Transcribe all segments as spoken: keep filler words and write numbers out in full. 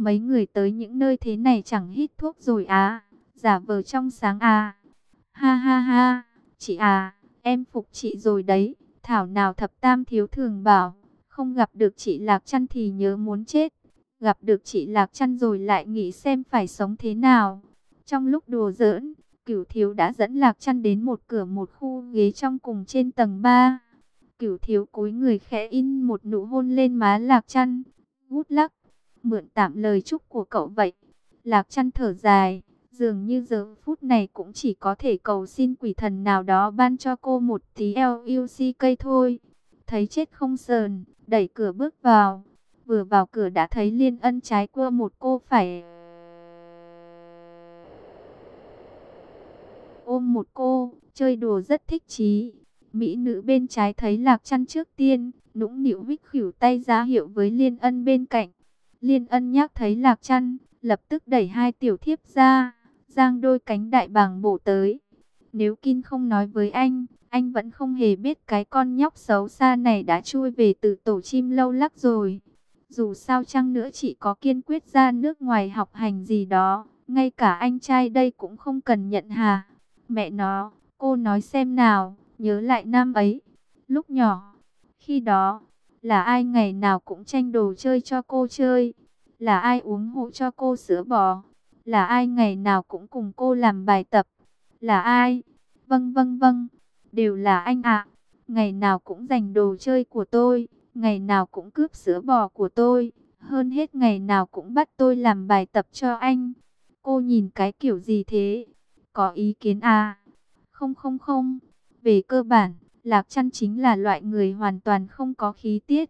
Mấy người tới những nơi thế này chẳng hít thuốc rồi à? Giả vờ trong sáng à? Ha ha ha, chị à, em phục chị rồi đấy. Thảo nào thập tam thiếu thường bảo, không gặp được chị Lạc Chăn thì nhớ muốn chết. Gặp được chị Lạc Chăn rồi lại nghĩ xem phải sống thế nào. Trong lúc đùa giỡn, Cửu thiếu đã dẫn Lạc Chăn đến một cửa một khu ghế trong cùng trên tầng ba. Cửu thiếu cúi người khẽ in một nụ hôn lên má Lạc Chăn. Gút lắc, mượn tạm lời chúc của cậu vậy. Lạc Chăn thở dài, dường như giờ phút này cũng chỉ có thể cầu xin quỷ thần nào đó ban cho cô một tí luck thôi. Thấy chết không sờn, đẩy cửa bước vào. Vừa vào cửa đã thấy Liên Ân trái cua một cô phải ôm một cô, chơi đùa rất thích chí. Mỹ nữ bên trái thấy Lạc Chăn trước tiên, nũng nịu vích khỉu tay ra hiệu với Liên Ân bên cạnh. Liên Ân nhắc thấy Lạc Chăn, lập tức đẩy hai tiểu thiếp ra, giang đôi cánh đại bàng bổ tới. Nếu Kin không nói với anh, anh vẫn không hề biết cái con nhóc xấu xa này đã chui về từ tổ chim lâu lắc rồi. Dù sao chăng nữa chị có kiên quyết ra nước ngoài học hành gì đó, ngay cả anh trai đây cũng không cần nhận hà. Mẹ nó, cô nói xem nào, nhớ lại năm ấy, lúc nhỏ, khi đó, là ai ngày nào cũng tranh đồ chơi cho cô chơi, là ai uống hộ cho cô sữa bò, là ai ngày nào cũng cùng cô làm bài tập, là ai? Vâng vâng vâng, đều là anh ạ, ngày nào cũng giành đồ chơi của tôi, ngày nào cũng cướp sữa bò của tôi, hơn hết ngày nào cũng bắt tôi làm bài tập cho anh. Cô nhìn cái kiểu gì thế? Có ý kiến à? Không không không, về cơ bản, Lạc Chăn chính là loại người hoàn toàn không có khí tiết.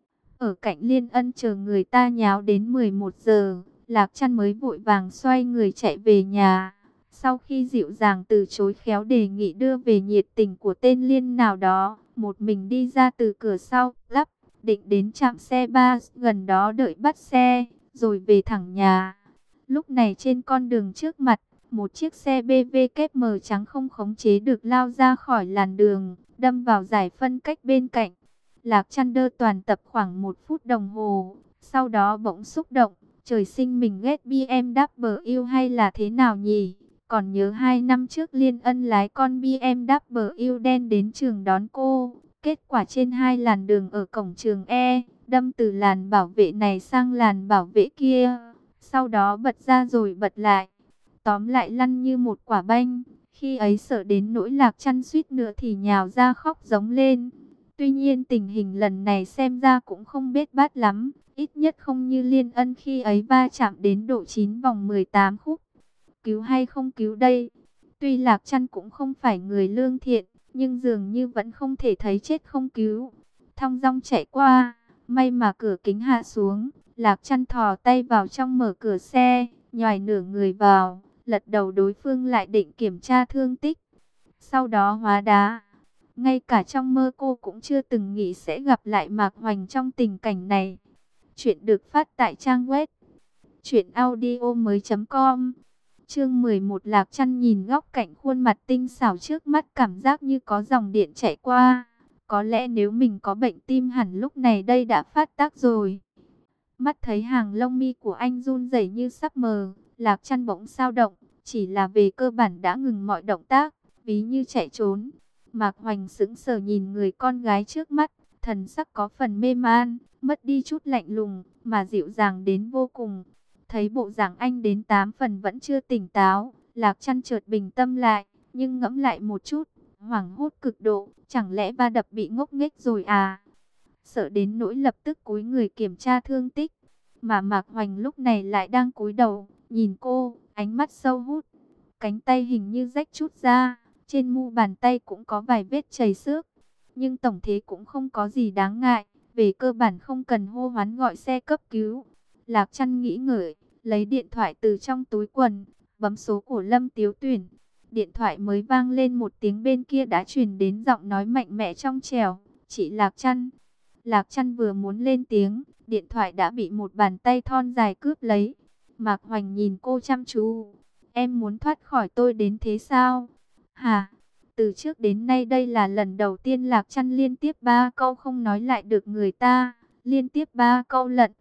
Ở cạnh Liên Ân chờ người ta nháo đến mười một giờ, Lạc Chăn mới vội vàng xoay người chạy về nhà. Sau khi dịu dàng từ chối khéo đề nghị đưa về nhiệt tình của tên Liên nào đó, một mình đi ra từ cửa sau, lắp, định đến trạm xe bus gần đó đợi bắt xe, rồi về thẳng nhà. Lúc này trên con đường trước mặt, một chiếc xe bê vê kép mờ trắng không khống chế được lao ra khỏi làn đường, đâm vào giải phân cách bên cạnh. Lạc Chăn đơ toàn tập khoảng một phút đồng hồ, sau đó bỗng xúc động, trời sinh mình ghét bê em vê hay là thế nào nhỉ? Còn nhớ hai năm trước Liên Ân lái con bê em vê đen đến trường đón cô, kết quả trên hai làn đường ở cổng trường E, đâm từ làn bảo vệ này sang làn bảo vệ kia, sau đó bật ra rồi bật lại. Tóm lại lăn như một quả banh, khi ấy sợ đến nỗi Lạc Chăn suýt nữa thì nhào ra khóc giống lên. Tuy nhiên tình hình lần này xem ra cũng không bết bát lắm, ít nhất không như Liên Ân khi ấy va chạm đến độ chín vòng mười tám khúc. Cứu hay không cứu đây? Tuy Lạc Chăn cũng không phải người lương thiện, nhưng dường như vẫn không thể thấy chết không cứu. Thong dong chạy qua, may mà cửa kính hạ xuống, Lạc Chăn thò tay vào trong mở cửa xe, nhoài nửa người vào, lật đầu đối phương lại định kiểm tra thương tích. Sau đó hóa đá. Ngay cả trong mơ cô cũng chưa từng nghĩ sẽ gặp lại Mạc Hoành trong tình cảnh này. Chuyện được phát tại trang web truyện audio mới chấm com. Chương mười một. Lạc Chăn nhìn góc cạnh khuôn mặt tinh xảo trước mắt, cảm giác như có dòng điện chạy qua. Có lẽ nếu mình có bệnh tim hẳn lúc này đây đã phát tác rồi. Mắt thấy hàng lông mi của anh run rẩy như sắp mờ, Lạc Chăn bỗng sao động, chỉ là về cơ bản đã ngừng mọi động tác, ví như chạy trốn. Mạc Hoành sững sờ nhìn người con gái trước mắt, thần sắc có phần mê man, mất đi chút lạnh lùng, mà dịu dàng đến vô cùng. Thấy bộ dạng anh đến tám phần vẫn chưa tỉnh táo, Lạc Chăn chợt bình tâm lại, nhưng ngẫm lại một chút, hoảng hốt cực độ, chẳng lẽ va đập bị ngốc nghếch rồi à? Sợ đến nỗi lập tức cúi người kiểm tra thương tích, mà Mạc Hoành lúc này lại đang cúi đầu, nhìn cô, ánh mắt sâu hút, cánh tay hình như rách chút ra. Trên mu bàn tay cũng có vài vết chảy xước, nhưng tổng thế cũng không có gì đáng ngại, về cơ bản không cần hô hoán gọi xe cấp cứu. Lạc Chăn nghĩ ngợi, lấy điện thoại từ trong túi quần, bấm số của Lâm Tiếu Tuyển. Điện thoại mới vang lên một tiếng, bên kia đã truyền đến giọng nói mạnh mẽ trong trẻo, "Chị Lạc Chăn." Lạc Chăn vừa muốn lên tiếng, điện thoại đã bị một bàn tay thon dài cướp lấy. Mạc Hoành nhìn cô chăm chú, "Em muốn thoát khỏi tôi đến thế sao?" Hả? Từ trước đến nay đây là lần đầu tiên Lạc Chăn liên tiếp ba câu không nói lại được người ta, liên tiếp ba câu lận.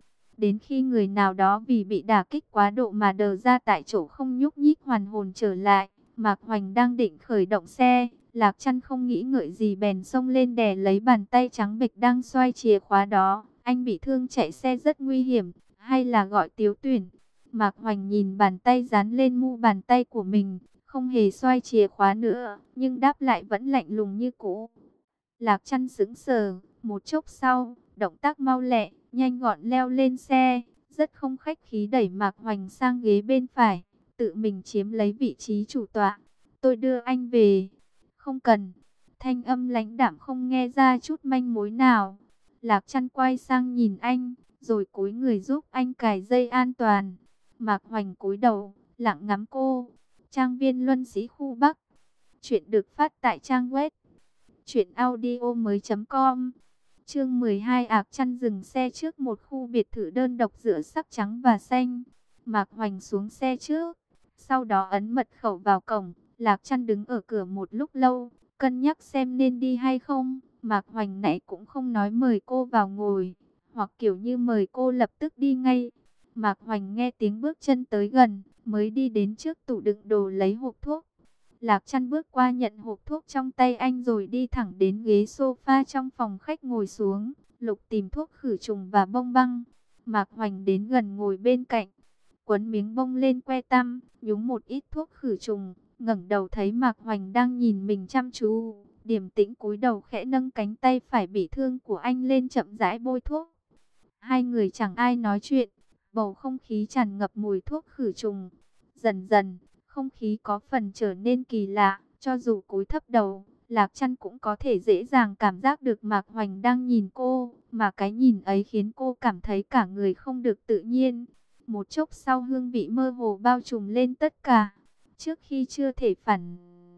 Đến khi người nào đó vì bị đả kích quá độ mà đờ ra tại chỗ không nhúc nhích hoàn hồn trở lại, Mạc Hoành đang định khởi động xe, Lạc Chân không nghĩ ngợi gì bèn xông lên đè lấy bàn tay trắng bệch đang xoay chìa khóa đó. Anh bị thương chạy xe rất nguy hiểm, hay là gọi Tiếu Tuyển? Mạc Hoành nhìn bàn tay dán lên mu bàn tay của mình, không hề xoay chìa khóa nữa, nhưng đáp lại vẫn lạnh lùng như cũ. Lạc Chân sững sờ, một chốc sau, động tác mau lẹ, nhanh gọn leo lên xe, rất không khách khí đẩy Mạc Hoành sang ghế bên phải, tự mình chiếm lấy vị trí chủ tọa. Tôi đưa anh về. Không cần. Thanh âm lãnh đạm không nghe ra chút manh mối nào. Lạc Chân quay sang nhìn anh, rồi cúi người giúp anh cài dây an toàn. Mạc Hoành cúi đầu, lặng ngắm cô. Trang viên Luân Sĩ khu Bắc. Chuyện được phát tại trang web truyện audio mới chấm com. Chương mười hai. Ạc Chân dừng xe trước một khu biệt thự đơn độc giữa sắc trắng và xanh. Mạc Hoành xuống xe trước, sau đó ấn mật khẩu vào cổng. Lạc Chân đứng ở cửa một lúc lâu, cân nhắc xem nên đi hay không. Mạc Hoành nãy cũng không nói mời cô vào ngồi, hoặc kiểu như mời cô lập tức đi ngay. Mạc Hoành nghe tiếng bước chân tới gần, mới đi đến trước tủ đựng đồ lấy hộp thuốc. Lạc Chân bước qua nhận hộp thuốc trong tay anh rồi đi thẳng đến ghế sofa trong phòng khách ngồi xuống, lục tìm thuốc khử trùng và bông băng. Mạc Hoành đến gần ngồi bên cạnh, quấn miếng bông lên que tăm, nhúng một ít thuốc khử trùng, ngẩng đầu thấy Mạc Hoành đang nhìn mình chăm chú, điềm tĩnh cúi đầu khẽ nâng cánh tay phải bị thương của anh lên chậm rãi bôi thuốc. Hai người chẳng ai nói chuyện, bầu không khí tràn ngập mùi thuốc khử trùng. Dần dần, không khí có phần trở nên kỳ lạ, cho dù cúi thấp đầu, Lạc Chân cũng có thể dễ dàng cảm giác được Mạc Hoành đang nhìn cô, mà cái nhìn ấy khiến cô cảm thấy cả người không được tự nhiên. Một chốc sau hương vị mơ hồ bao trùm lên tất cả, trước khi chưa thể phản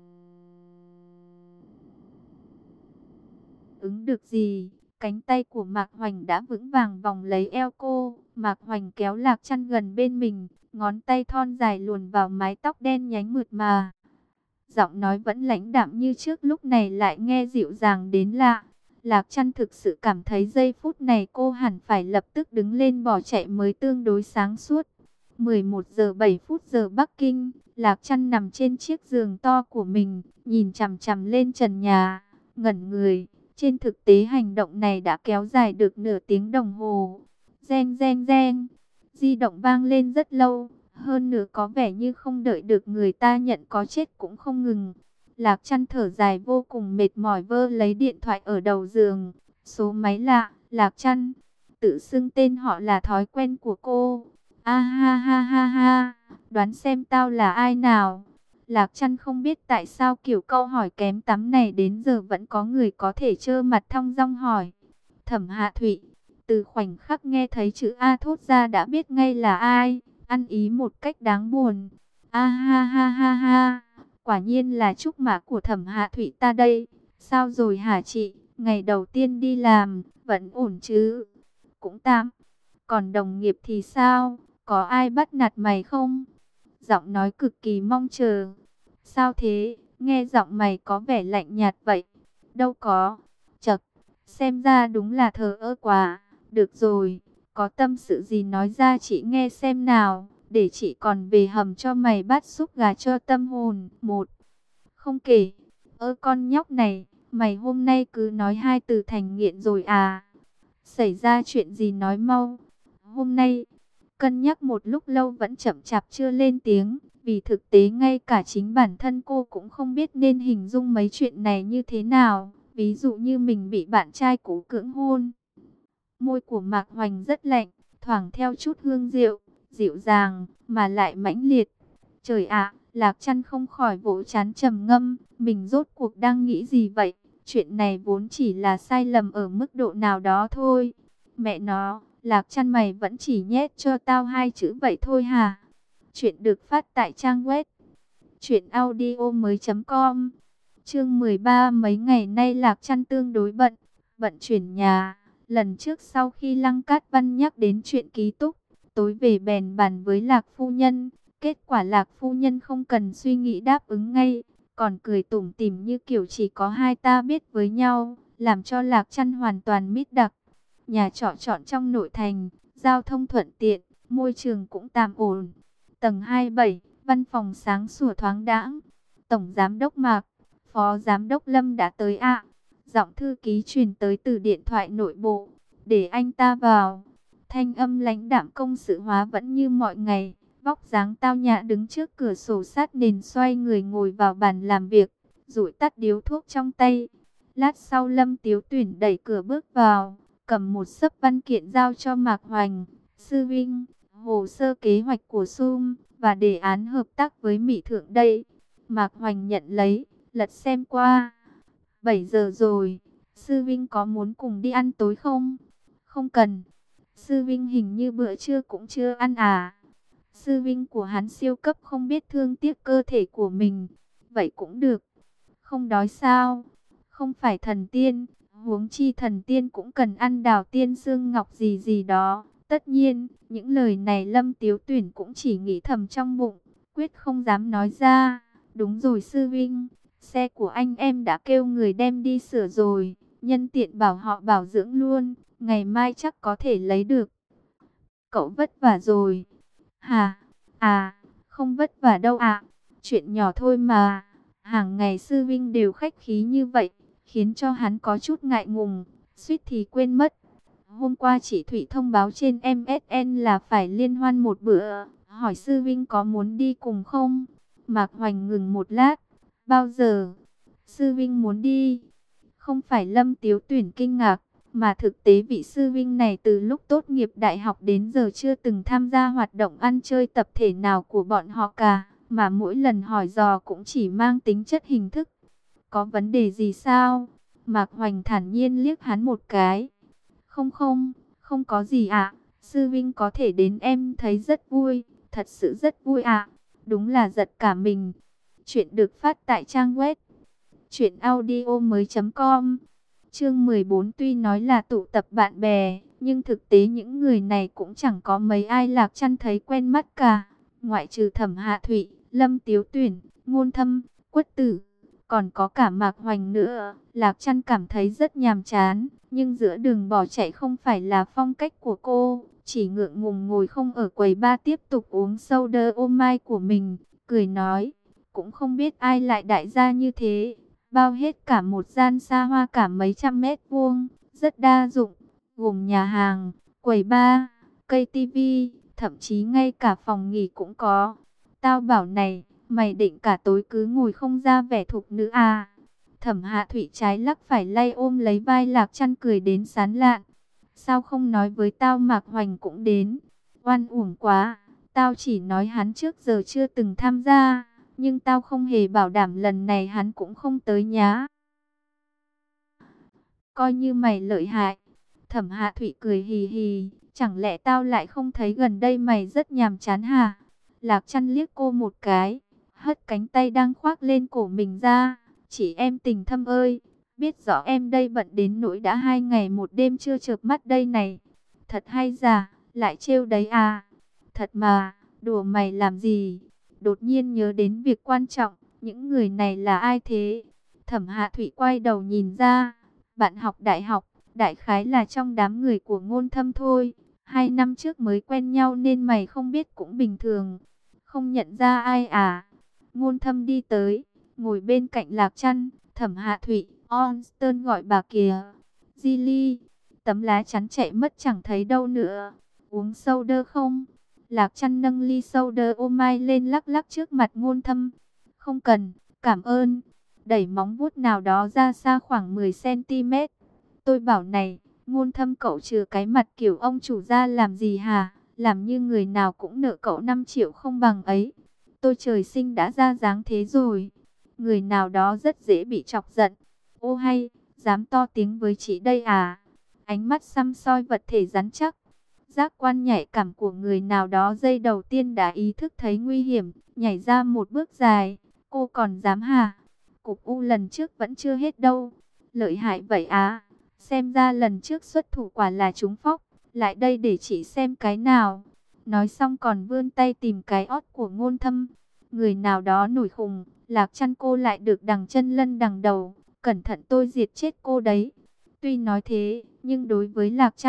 ứng được gì, cánh tay của Mạc Hoành đã vững vàng vòng lấy eo cô. Mạc Hoành kéo Lạc Chân gần bên mình, ngón tay thon dài luồn vào mái tóc đen nhánh mượt mà. Giọng nói vẫn lãnh đạm như trước, lúc này lại nghe dịu dàng đến lạ. Lạc Chân thực sự cảm thấy giây phút này cô hẳn phải lập tức đứng lên bỏ chạy mới tương đối sáng suốt. mười một giờ bảy phút giờ Bắc Kinh, Lạc Chân nằm trên chiếc giường to của mình, nhìn chằm chằm lên trần nhà, ngẩn người. Trên thực tế hành động này đã kéo dài được nửa tiếng đồng hồ. Reng reng reng, di động vang lên rất lâu, hơn nữa có vẻ như không đợi được người ta nhận có chết cũng không ngừng. Lạc Chân thở dài vô cùng mệt mỏi vơ lấy điện thoại ở đầu giường. Số máy lạ, Lạc Chân. Tự xưng tên họ là thói quen của cô. A ha ha ha ha, đoán xem tao là ai nào? Lạc Chân không biết tại sao kiểu câu hỏi kém tắm này đến giờ vẫn có người có thể trơ mặt thong dong hỏi. Thẩm Hạ Thụy. Từ khoảnh khắc nghe thấy chữ A thốt ra đã biết ngay là ai, ăn ý một cách đáng buồn. A ha ha ha ha, quả nhiên là trúc mã của Thẩm Hạ Thụy ta đây. Sao rồi hả chị, ngày đầu tiên đi làm, vẫn ổn chứ? Cũng tạm. Còn đồng nghiệp thì sao, có ai bắt nạt mày không? Giọng nói cực kỳ mong chờ. Sao thế, nghe giọng mày có vẻ lạnh nhạt vậy? Đâu có. Chậc, xem ra đúng là thờ ơ quá. Được rồi, có tâm sự gì nói ra chị nghe xem nào, để chị còn về hầm cho mày bát súp gà cho tâm hồn. Một, không kể. Ơ con nhóc này, mày hôm nay cứ nói hai từ thành nghiện rồi à? Xảy ra chuyện gì nói mau. Hôm nay, cân nhắc một lúc lâu vẫn chậm chạp chưa lên tiếng, vì thực tế ngay cả chính bản thân cô cũng không biết nên hình dung mấy chuyện này như thế nào. Ví dụ như mình bị bạn trai cũ cưỡng hôn. Môi của Mạc Hoành rất lạnh, thoảng theo chút hương rượu, dịu dàng, mà lại mãnh liệt. Trời ạ, Lạc Chân không khỏi vỗ trán trầm ngâm, mình rốt cuộc đang nghĩ gì vậy? Chuyện này vốn chỉ là sai lầm ở mức độ nào đó thôi. Mẹ nó, Lạc Chân mày vẫn chỉ nhét cho tao hai chữ vậy thôi hả? Chuyện được phát tại trang web truyện audio mới chấm com. Chương mười ba. Mấy ngày nay Lạc Chân tương đối bận, vận chuyển nhà. Lần trước sau khi Lăng Cát Văn nhắc đến chuyện ký túc, tối về bèn bàn với Lạc phu nhân. Kết quả Lạc phu nhân không cần suy nghĩ đáp ứng ngay, còn cười tủm tỉm như kiểu chỉ có hai ta biết với nhau, làm cho Lạc Chân hoàn toàn mít đặc. Nhà trọ chọn trong nội thành, giao thông thuận tiện, môi trường cũng tạm ổn. Tầng hai mươi bảy, văn phòng sáng sủa thoáng đãng. Tổng giám đốc Mạc, Phó giám đốc Lâm đã tới ạ. Giọng thư ký truyền tới từ điện thoại nội bộ. Để anh ta vào. Thanh âm lãnh đạm công sự hóa vẫn như mọi ngày. Vóc dáng tao nhã đứng trước cửa sổ sát nền, xoay người ngồi vào bàn làm việc, rụi tắt điếu thuốc trong tay. Lát sau Lâm Tiếu Tuyển đẩy cửa bước vào, cầm một xấp văn kiện giao cho Mạc Hoành. Sư Vinh, hồ sơ kế hoạch của Sum và đề án hợp tác với Mỹ Thượng đây. Mạc Hoành nhận lấy, lật xem qua. bảy giờ rồi, Sư Vinh có muốn cùng đi ăn tối không? Không cần. Sư Vinh hình như bữa trưa cũng chưa ăn à? Sư Vinh của hắn siêu cấp không biết thương tiếc cơ thể của mình. Vậy cũng được. Không đói sao? Không phải thần tiên, huống chi thần tiên cũng cần ăn đào tiên xương ngọc gì gì đó. Tất nhiên, những lời này Lâm Tiếu Tuyển cũng chỉ nghĩ thầm trong bụng, quyết không dám nói ra. Đúng rồi Sư Vinh, xe của anh em đã kêu người đem đi sửa rồi, nhân tiện bảo họ bảo dưỡng luôn, ngày mai chắc có thể lấy được. Cậu vất vả rồi. Hả? À, không vất vả đâu ạ. Chuyện nhỏ thôi mà. Hàng ngày Sư Vinh đều khách khí như vậy, khiến cho hắn có chút ngại ngùng, suýt thì quên mất. Hôm qua chị Thủy thông báo trên em ét en là phải liên hoan một bữa, hỏi Sư Vinh có muốn đi cùng không? Mạc Hoành ngừng một lát. Bao giờ? Sư Vinh muốn đi. Không phải Lâm Tiếu Tuyển kinh ngạc, mà thực tế vị Sư Vinh này từ lúc tốt nghiệp đại học đến giờ chưa từng tham gia hoạt động ăn chơi tập thể nào của bọn họ cả, mà mỗi lần hỏi dò cũng chỉ mang tính chất hình thức. Có vấn đề gì sao? Mạc Hoành thản nhiên liếc hắn một cái. Không không, không có gì ạ. Sư Vinh có thể đến em thấy rất vui, thật sự rất vui ạ. Đúng là giật cả mình. Chuyện được phát tại trang web truyện audio mới chấm com. Chương mười bốn, tuy nói là tụ tập bạn bè, nhưng thực tế những người này cũng chẳng có mấy ai Lạc Chăn thấy quen mắt cả. Ngoại trừ Thẩm Hạ Thụy, Lâm Tiếu Tuyển, Ngôn Thâm, Quất Tử, còn có cả Mạc Hoành nữa. Lạc Chăn cảm thấy rất nhàm chán, nhưng giữa đường bỏ chạy không phải là phong cách của cô. Chỉ ngượng ngùng ngồi không ở quầy bar tiếp tục uống soda ô mai của mình, cười nói, cũng không biết ai lại đại gia như thế. Bao hết cả một gian xa hoa cả mấy trăm mét vuông, rất đa dụng, gồm nhà hàng, quầy bar, cây tivi, thậm chí ngay cả phòng nghỉ cũng có. Tao bảo này, mày định cả tối cứ ngồi không ra vẻ thục nữ à? Thẩm Hạ Thụy trái lắc phải lay ôm lấy vai Lạc Chăn cười đến sán lạn. Sao không nói với tao Mạc Hoành cũng đến? Oan uổng quá, tao chỉ nói hắn trước giờ chưa từng tham gia, nhưng tao không hề bảo đảm lần này hắn cũng không tới nhá. Coi như mày lợi hại. Thẩm Hạ Thụy cười hì hì, chẳng lẽ tao lại không thấy gần đây mày rất nhàm chán hả? Lạc Chăn liếc cô một cái, hất cánh tay đang khoác lên cổ mình ra. Chị em tình thâm ơi, biết rõ em đây bận đến nỗi đã hai ngày một đêm chưa chợp mắt đây này. Thật hay giả, lại trêu đấy à? Thật mà, đùa mày làm gì? Đột nhiên nhớ đến việc quan trọng, những người này là ai thế? Thẩm Hạ Thụy quay đầu nhìn ra, bạn học đại học, đại khái là trong đám người của Ngôn Thâm thôi. Hai năm trước mới quen nhau nên mày không biết cũng bình thường. Không nhận ra ai à? Ngôn Thâm đi tới, ngồi bên cạnh Lạc Chăn. Thẩm Hạ Thụy, Onston gọi bà kìa. Gilly, tấm lá chắn chạy mất chẳng thấy đâu nữa. Uống soda không? Lạc Chăn nâng ly soda ô mai lên lắc lắc trước mặt Ngôn Thâm. Không cần, cảm ơn. Đẩy móng vuốt nào đó ra xa khoảng mười xăng ti mét. Tôi bảo này, Ngôn Thâm cậu trừ cái mặt kiểu ông chủ ra làm gì hả? Làm như người nào cũng nợ cậu năm triệu không bằng ấy. Tôi trời sinh đã ra dáng thế rồi. Người nào đó rất dễ bị chọc giận. Ô hay, dám to tiếng với chị đây à? Ánh mắt săm soi vật thể rắn chắc. Giác quan nhạy cảm của người nào đó giây đầu tiên đã ý thức thấy nguy hiểm, nhảy ra một bước dài. Cô còn dám hả? Cục u lần trước vẫn chưa hết đâu. Lợi hại vậy á. Xem ra lần trước xuất thủ quả là trúng phóc. Lại đây để chị xem cái nào. Nói xong còn vươn tay tìm cái ót của Ngôn Thâm. Người nào đó nổi khùng. Lạc Chăn cô lại được đằng chân lân đằng đầu. Cẩn thận tôi diệt chết cô đấy. Tuy nói thế, nhưng đối với Lạc Chăn,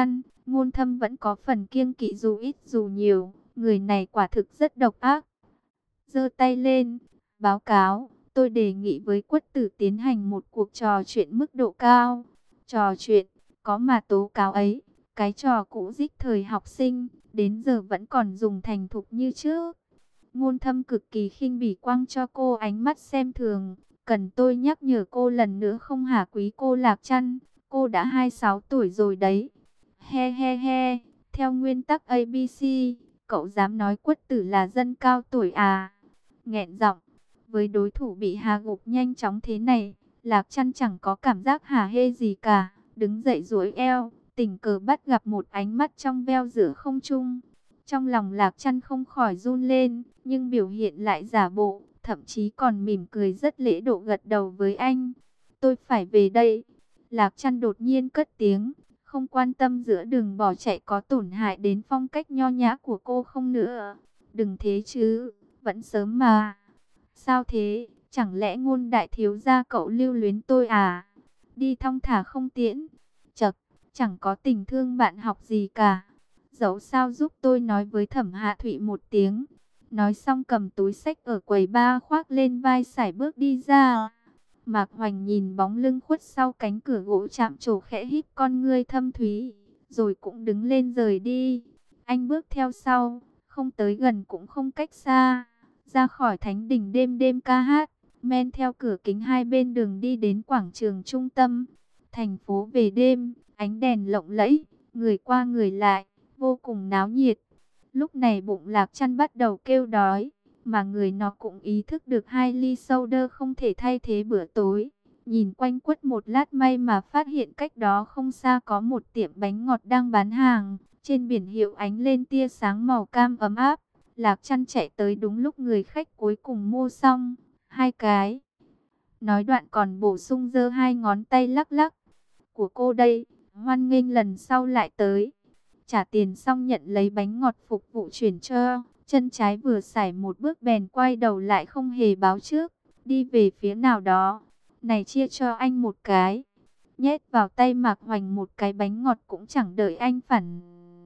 Ngôn Thâm vẫn có phần kiêng kỵ dù ít dù nhiều, người này quả thực rất độc ác. Giơ tay lên, báo cáo, tôi đề nghị với Quất Tử tiến hành một cuộc trò chuyện mức độ cao. Trò chuyện, có mà tố cáo ấy, cái trò cũ rích thời học sinh, đến giờ vẫn còn dùng thành thục như trước. Ngôn Thâm cực kỳ khinh bỉ quăng cho cô ánh mắt xem thường. Cần tôi nhắc nhở cô lần nữa không hả quý cô Lạc Trăn? Cô đã hai mươi sáu tuổi rồi đấy. He he he, theo nguyên tắc a bê xê, cậu dám nói Quất Tử là dân cao tuổi à? Nghẹn giọng, với đối thủ bị hạ gục nhanh chóng thế này, Lạc Trăn chẳng có cảm giác hả hê gì cả. Đứng dậy duỗi eo, tình cờ bắt gặp một ánh mắt trong veo giữa không trung. Trong lòng Lạc Trăn không khỏi run lên, nhưng biểu hiện lại giả bộ, thậm chí còn mỉm cười rất lễ độ gật đầu với anh. Tôi phải về đây. Lạc Trăn đột nhiên cất tiếng, không quan tâm giữa đường bỏ chạy có tổn hại đến phong cách nho nhã của cô không nữa. Đừng thế chứ, vẫn sớm mà. Sao thế, chẳng lẽ Ngôn đại thiếu gia cậu lưu luyến tôi à? Đi thong thả không tiễn. Chật, chẳng có tình thương bạn học gì cả. Dẫu sao giúp tôi nói với Thẩm Hạ Thụy một tiếng. Nói xong cầm túi xách ở quầy ba khoác lên vai sải bước đi ra. Mạc Hoành nhìn bóng lưng khuất sau cánh cửa gỗ chạm trổ khẽ híp con ngươi thâm thúy, rồi cũng đứng lên rời đi. Anh bước theo sau, không tới gần cũng không cách xa, ra khỏi thánh đình đêm đêm ca hát, men theo cửa kính hai bên đường đi đến quảng trường trung tâm. Thành phố về đêm, ánh đèn lộng lẫy, người qua người lại, vô cùng náo nhiệt. Lúc này bụng Lạc Trăn bắt đầu kêu đói, mà người nó cũng ý thức được hai ly soda không thể thay thế bữa tối. Nhìn quanh quất một lát may mà phát hiện cách đó không xa có một tiệm bánh ngọt đang bán hàng. Trên biển hiệu ánh lên tia sáng màu cam ấm áp. Lạc Trăn chạy tới đúng lúc người khách cuối cùng mua xong hai cái. Nói đoạn còn bổ sung giơ hai ngón tay lắc lắc. Của cô đây, hoan nghênh lần sau lại tới. Trả tiền xong nhận lấy bánh ngọt phục vụ chuyển cho. Chân trái vừa sải một bước bèn quay đầu lại không hề báo trước. Đi về phía nào đó. Này chia cho anh một cái. Nhét vào tay Mạc Hoành một cái bánh ngọt cũng chẳng đợi anh phản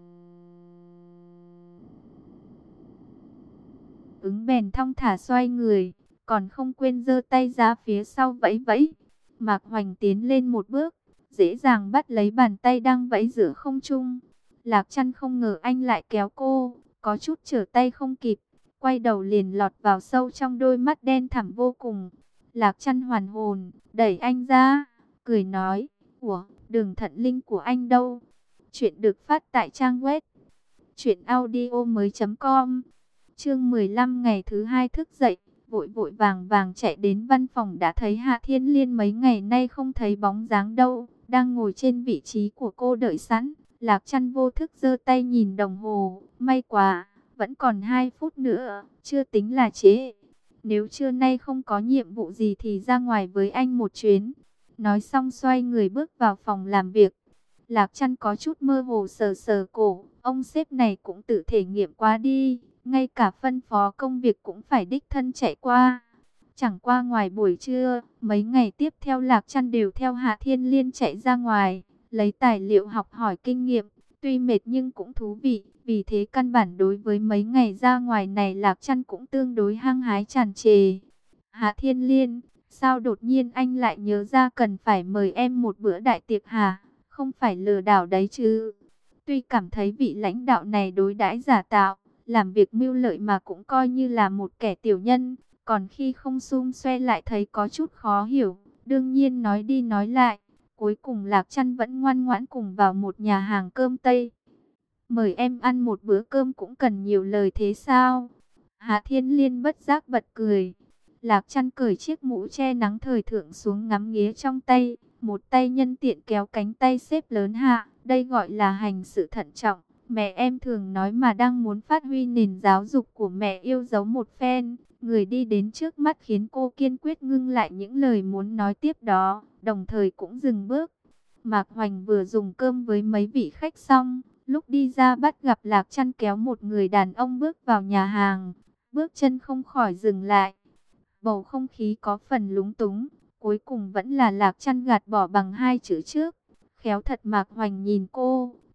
ứng bèn thong thả xoay người. Còn không quên giơ tay ra phía sau vẫy vẫy. Mạc Hoành tiến lên một bước, dễ dàng bắt lấy bàn tay đang vẫy giữa không trung. Lạc Trăn không ngờ anh lại kéo cô, có chút trở tay không kịp, quay đầu liền lọt vào sâu trong đôi mắt đen thẳm vô cùng. Lạc Trăn hoàn hồn, đẩy anh ra, cười nói, ủa, Đường Thận Linh của anh đâu? Chuyện được phát tại trang web truyện audio mới chấm com. Chương mười lăm ngày thứ hai thức dậy, vội vội vàng vàng chạy đến văn phòng đã thấy Hạ Thiên Liên mấy ngày nay không thấy bóng dáng đâu, đang ngồi trên vị trí của cô đợi sẵn. Lạc Trăn vô thức giơ tay nhìn đồng hồ, may quá, vẫn còn hai phút nữa, chưa tính là trễ. Nếu trưa nay không có nhiệm vụ gì thì ra ngoài với anh một chuyến. Nói xong xoay người bước vào phòng làm việc. Lạc Trăn có chút mơ hồ sờ sờ cổ, ông sếp này cũng tự thể nghiệm quá đi, ngay cả phân phó công việc cũng phải đích thân chạy qua. Chẳng qua ngoài buổi trưa, mấy ngày tiếp theo Lạc Trăn đều theo Hạ Thiên Liên chạy ra ngoài, lấy tài liệu học hỏi kinh nghiệm, tuy mệt nhưng cũng thú vị, vì thế căn bản đối với mấy ngày ra ngoài này Lạc Trăn cũng tương đối hăng hái tràn trề. Hạ Thiên Liên, sao đột nhiên anh lại nhớ ra cần phải mời em một bữa đại tiệc hả? Không phải lừa đảo đấy chứ? Tuy cảm thấy vị lãnh đạo này đối đãi giả tạo, làm việc mưu lợi mà cũng coi như là một kẻ tiểu nhân, còn khi không xung xoe lại thấy có chút khó hiểu. Đương nhiên nói đi nói lại, cuối cùng Lạc Trăn vẫn ngoan ngoãn cùng vào một nhà hàng cơm Tây. Mời em ăn một bữa cơm cũng cần nhiều lời thế sao? Hạ Thiên Liên bất giác bật cười. Lạc Trăn cởi chiếc mũ che nắng thời thượng xuống ngắm nghía trong tay, một tay nhân tiện kéo cánh tay xếp lớn Hạ, đây gọi là hành sự thận trọng. Mẹ em thường nói mà đang muốn phát huy nền giáo dục của mẹ yêu dấu một phen. Người đi đến trước mắt khiến cô kiên quyết ngưng lại những lời muốn nói tiếp đó, đồng thời cũng dừng bước. Mạc Hoành vừa dùng cơm với mấy vị khách xong, lúc đi ra bắt gặp Lạc Trăn kéo một người đàn ông bước vào nhà hàng, bước chân không khỏi dừng lại. Bầu không khí có phần lúng túng, cuối cùng vẫn là Lạc Trăn gạt bỏ bằng hai chữ trước. Khéo thật. Mạc Hoành nhìn cô,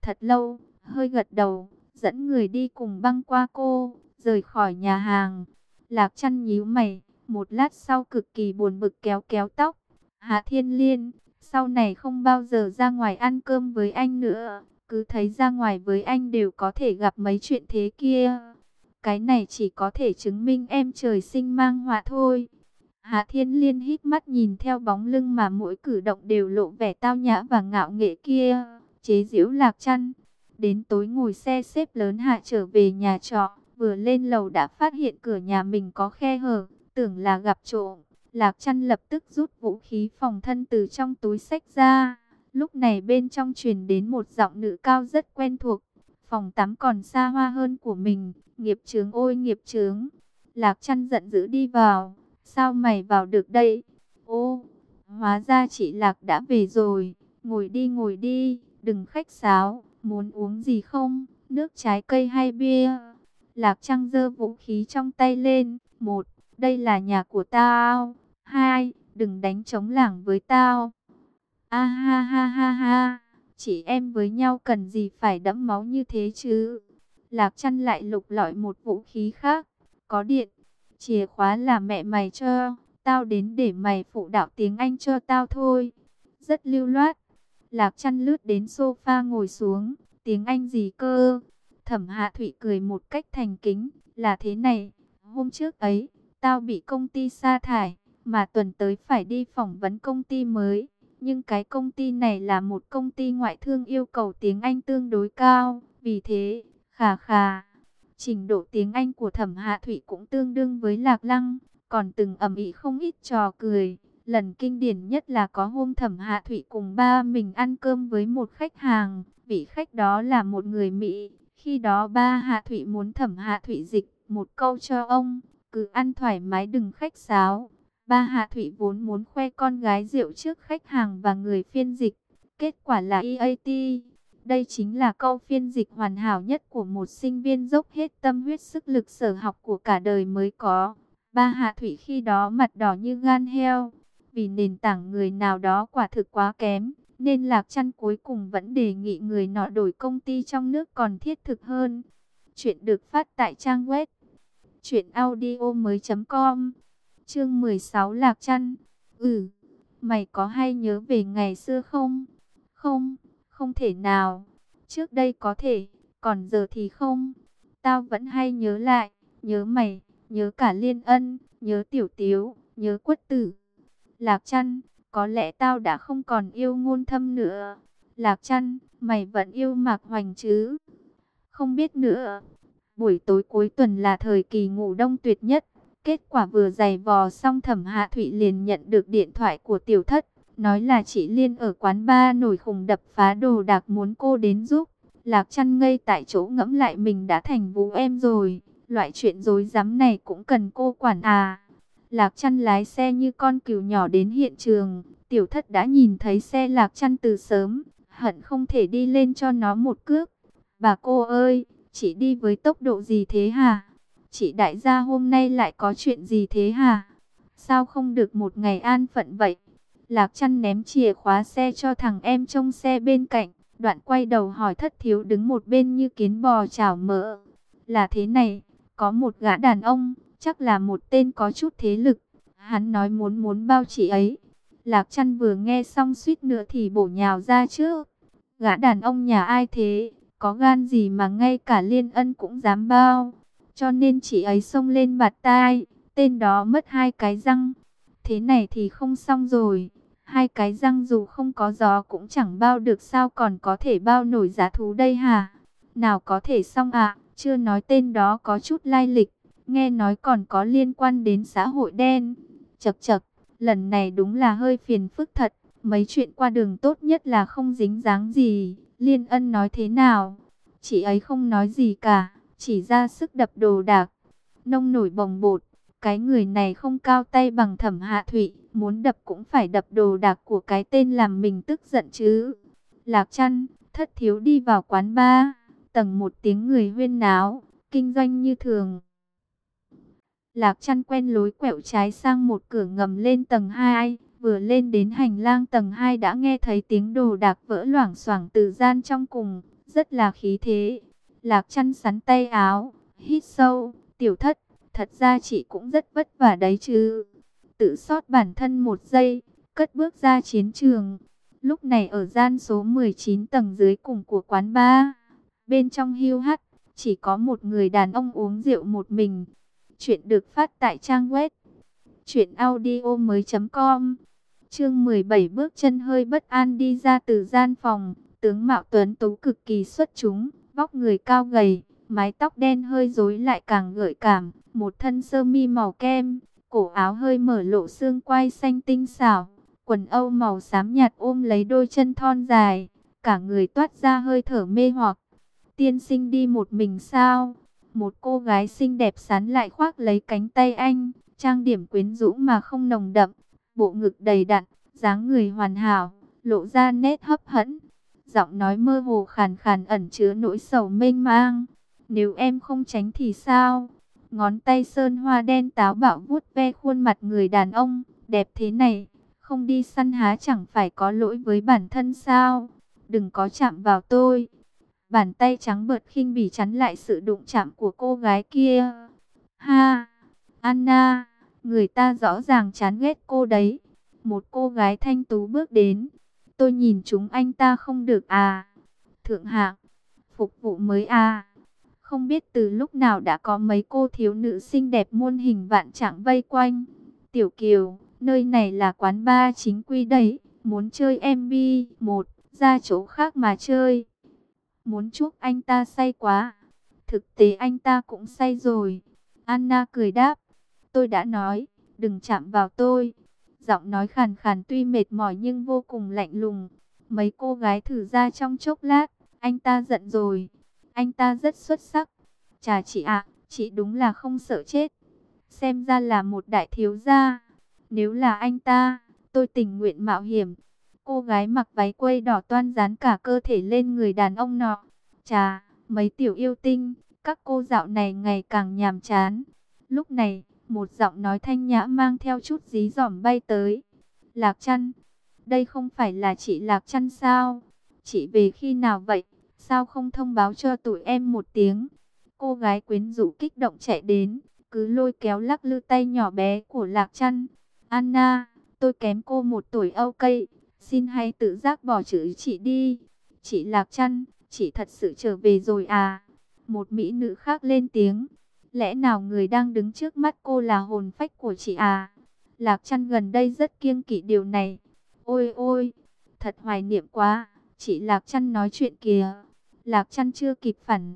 thật lâu, hơi gật đầu, dẫn người đi cùng băng qua cô, rời khỏi nhà hàng. Lạc Trăn nhíu mày, một lát sau cực kỳ buồn bực kéo kéo tóc. Hạ Thiên Liên, sau này không bao giờ ra ngoài ăn cơm với anh nữa. Cứ thấy ra ngoài với anh đều có thể gặp mấy chuyện thế kia. Cái này chỉ có thể chứng minh em trời sinh mang họa thôi. Hạ Thiên Liên hít mắt nhìn theo bóng lưng mà mỗi cử động đều lộ vẻ tao nhã và ngạo nghễ kia. Chế giễu Lạc Trăn. Đến tối ngồi xe xếp lớn Hạ trở về nhà trọ. Vừa lên lầu đã phát hiện cửa nhà mình có khe hở. Tưởng là gặp trộm. Lạc Trăn lập tức rút vũ khí phòng thân từ trong túi xách ra. Lúc này bên trong truyền đến một giọng nữ cao rất quen thuộc. Phòng tắm còn xa hoa hơn của mình. Nghiệp chướng ôi nghiệp chướng. Lạc Trăn giận dữ đi vào. Sao mày vào được đây? Ô, hóa ra chị Lạc đã về rồi. Ngồi đi ngồi đi, đừng khách sáo. Muốn uống gì không? Nước trái cây hay bia? Lạc Trăn giơ vũ khí trong tay lên. Một, đây là nhà của tao. Hai, đừng đánh trống lảng với tao. A ha ha ha ha, chị em với nhau cần gì phải đẫm máu như thế chứ? Lạc Trăn lại lục lọi một vũ khí khác. Có điện, chìa khóa là mẹ mày cho. Tao đến để mày phụ đạo tiếng Anh cho tao thôi. Rất lưu loát. Lạc Trăn lướt đến sofa ngồi xuống. Tiếng Anh gì cơ? Thẩm Hạ Thụy cười một cách thành kính. Là thế này, hôm trước ấy, tao bị công ty sa thải, mà tuần tới phải đi phỏng vấn công ty mới. Nhưng cái công ty này là một công ty ngoại thương yêu cầu tiếng Anh tương đối cao. Vì thế, khà khà, trình độ tiếng Anh của Thẩm Hạ Thụy cũng tương đương với Lạc Lăng. Còn từng ầm ĩ không ít trò cười. Lần kinh điển nhất là có hôm Thẩm Hạ Thụy cùng ba mình ăn cơm với một khách hàng. Vị khách đó là một người Mỹ. Khi đó ba Hạ Thụy muốn Thẩm Hạ Thụy dịch một câu cho ông. Cứ ăn thoải mái đừng khách sáo. Ba Hạ Thụy vốn muốn khoe con gái rượu trước khách hàng và người phiên dịch. Kết quả là e a tê. Đây chính là câu phiên dịch hoàn hảo nhất của một sinh viên dốc hết tâm huyết sức lực sở học của cả đời mới có. Ba Hạ Thụy khi đó mặt đỏ như gan heo. Vì nền tảng người nào đó quả thực quá kém, nên Lạc Trăn cuối cùng vẫn đề nghị người nọ đổi công ty trong nước còn thiết thực hơn. Chuyện được phát tại trang web truyện audio mới chấm com. Chương mười sáu Lạc Trăn. Ừ, mày có hay nhớ về ngày xưa không? Không, không thể nào. Trước đây có thể, còn giờ thì không. Tao vẫn hay nhớ lại, nhớ mày, nhớ cả Liên Ân, nhớ Tiểu Tiếu, nhớ Quất Tử. Lạc Trăn, có lẽ tao đã không còn yêu Ngôn Thâm nữa. Lạc Trăn, mày vẫn yêu Mạc Hoành chứ? Không biết nữa. Buổi tối cuối tuần là thời kỳ ngủ đông tuyệt nhất. Kết quả vừa giày vò xong Thẩm Hạ Thụy liền nhận được điện thoại của Tiểu Thất. Nói là chị Liên ở quán bar nổi khùng đập phá đồ đạc muốn cô đến giúp. Lạc Trăn ngây tại chỗ ngẫm lại mình đã thành vú em rồi. Loại chuyện rối rắm này cũng cần cô quản à. Lạc Trăn lái xe như con cừu nhỏ đến hiện trường. Tiểu Thất đã nhìn thấy xe Lạc Trăn từ sớm. Hận không thể đi lên cho nó một cước. Bà cô ơi, chị đi với tốc độ gì thế hả? Chị đại gia hôm nay lại có chuyện gì thế hả? Sao không được một ngày an phận vậy? Lạc Trăn ném chìa khóa xe cho thằng em trông xe bên cạnh. Đoạn quay đầu hỏi Thất Thiếu đứng một bên như kiến bò chảo mỡ. Là thế này, có một gã đàn ông, chắc là một tên có chút thế lực. Hắn nói muốn muốn bao chị ấy. Lạc Trăn vừa nghe xong suýt nữa thì bổ nhào ra trước. Gã đàn ông nhà ai thế? Có gan gì mà ngay cả Liên Ân cũng dám bao? Cho nên chị ấy xông lên bạt tai. Tên đó mất hai cái răng. Thế này thì không xong rồi. Hai cái răng dù không có gió cũng chẳng bao được, sao còn có thể bao nổi giá thú đây hả? Nào có thể xong ạ. Chưa nói tên đó có chút lai lịch. Nghe nói còn có liên quan đến xã hội đen. Chật chật, lần này đúng là hơi phiền phức thật. Mấy chuyện qua đường tốt nhất là không dính dáng gì. Liên Ân nói thế nào? Chị ấy không nói gì cả. Chỉ ra sức đập đồ đạc. Nông nổi bồng bột. Cái người này không cao tay bằng Thẩm Hạ Thụy. Muốn đập cũng phải đập đồ đạc của cái tên làm mình tức giận chứ. Lạc Trăn, Thất Thiếu đi vào quán bar. Tầng một tiếng người huyên náo. Kinh doanh như thường. Lạc Trăn quen lối quẹo trái sang một cửa ngầm lên tầng hai. Vừa lên đến hành lang tầng hai đã nghe thấy tiếng đồ đạc vỡ loảng xoảng từ gian trong cùng. rất là khí thế. Lạc Chân sắn tay áo, hít sâu, tiểu thất, thật ra chị cũng rất vất vả đấy chứ. Tự sót bản thân một giây, cất bước ra chiến trường. Lúc này ở gian số mười chín tầng dưới cùng của quán bar, bên trong hiu hắt, chỉ có một người đàn ông uống rượu một mình. Chuyện được phát tại trang web truyện audio mới chấm com. Chương mười bảy, bước chân hơi bất an đi ra từ gian phòng. Tướng mạo tuấn tú cực kỳ xuất chúng, vóc người cao gầy, mái tóc đen hơi rối lại càng gợi cảm, một thân sơ mi màu kem, cổ áo hơi mở lộ xương quai xanh tinh xảo, quần âu màu xám nhạt ôm lấy đôi chân thon dài, cả người toát ra hơi thở mê hoặc. Tiên sinh đi một mình sao? Một cô gái xinh đẹp sán lại khoác lấy cánh tay anh, trang điểm quyến rũ mà không nồng đậm, bộ ngực đầy đặn, dáng người hoàn hảo, lộ ra nét hấp dẫn. Giọng nói mơ hồ khàn khàn ẩn chứa nỗi sầu mênh mang. Nếu em không tránh thì sao? Ngón tay sơn hoa đen táo bạo vuốt ve khuôn mặt người đàn ông, đẹp thế này, không đi săn há chẳng phải có lỗi với bản thân sao? Đừng có chạm vào tôi. Bàn tay trắng bợt khinh bỉ chắn lại sự đụng chạm của cô gái kia. Ha, Anna, người ta rõ ràng chán ghét cô đấy. Một cô gái thanh tú bước đến. Tôi nhìn chúng anh ta không được à? Thượng hạng, phục vụ mới à? Không biết từ lúc nào đã có mấy cô thiếu nữ xinh đẹp muôn hình vạn trạng vây quanh. Tiểu Kiều, nơi này là quán bar chính quy đấy. Muốn chơi em bi một, ra chỗ khác mà chơi. Muốn chuốc anh ta say quá. Thực tế anh ta cũng say rồi. Anna cười đáp. Tôi đã nói, đừng chạm vào tôi. Giọng nói khàn khàn tuy mệt mỏi nhưng vô cùng lạnh lùng. Mấy cô gái thử ra trong chốc lát. Anh ta giận rồi. Anh ta rất xuất sắc. Chà chị ạ, chị đúng là không sợ chết. Xem ra là một đại thiếu gia. Nếu là anh ta, tôi tình nguyện mạo hiểm. Cô gái mặc váy quây đỏ toan dán cả cơ thể lên người đàn ông nọ. Chà, mấy tiểu yêu tinh, các cô dạo này ngày càng nhàm chán. Lúc này, một giọng nói thanh nhã mang theo chút dí dỏm bay tới. Lạc Chân, đây không phải là chị Lạc Chân sao? Chị về khi nào vậy? Sao không thông báo cho tụi em một tiếng? Cô gái quyến rũ kích động chạy đến, cứ lôi kéo lắc lư tay nhỏ bé của Lạc Chân. Anna, tôi kém cô một tuổi âu cây. Xin hãy tự giác bỏ chữ chị đi. Chị Lạc Chân, chị thật sự trở về rồi à? Một mỹ nữ khác lên tiếng. Lẽ nào người đang đứng trước mắt cô là hồn phách của chị à? Lạc Chân gần đây rất kiêng kỵ điều này. Ôi ôi, thật hoài niệm quá. Chị Lạc Chân nói chuyện kìa. Lạc Chân chưa kịp phản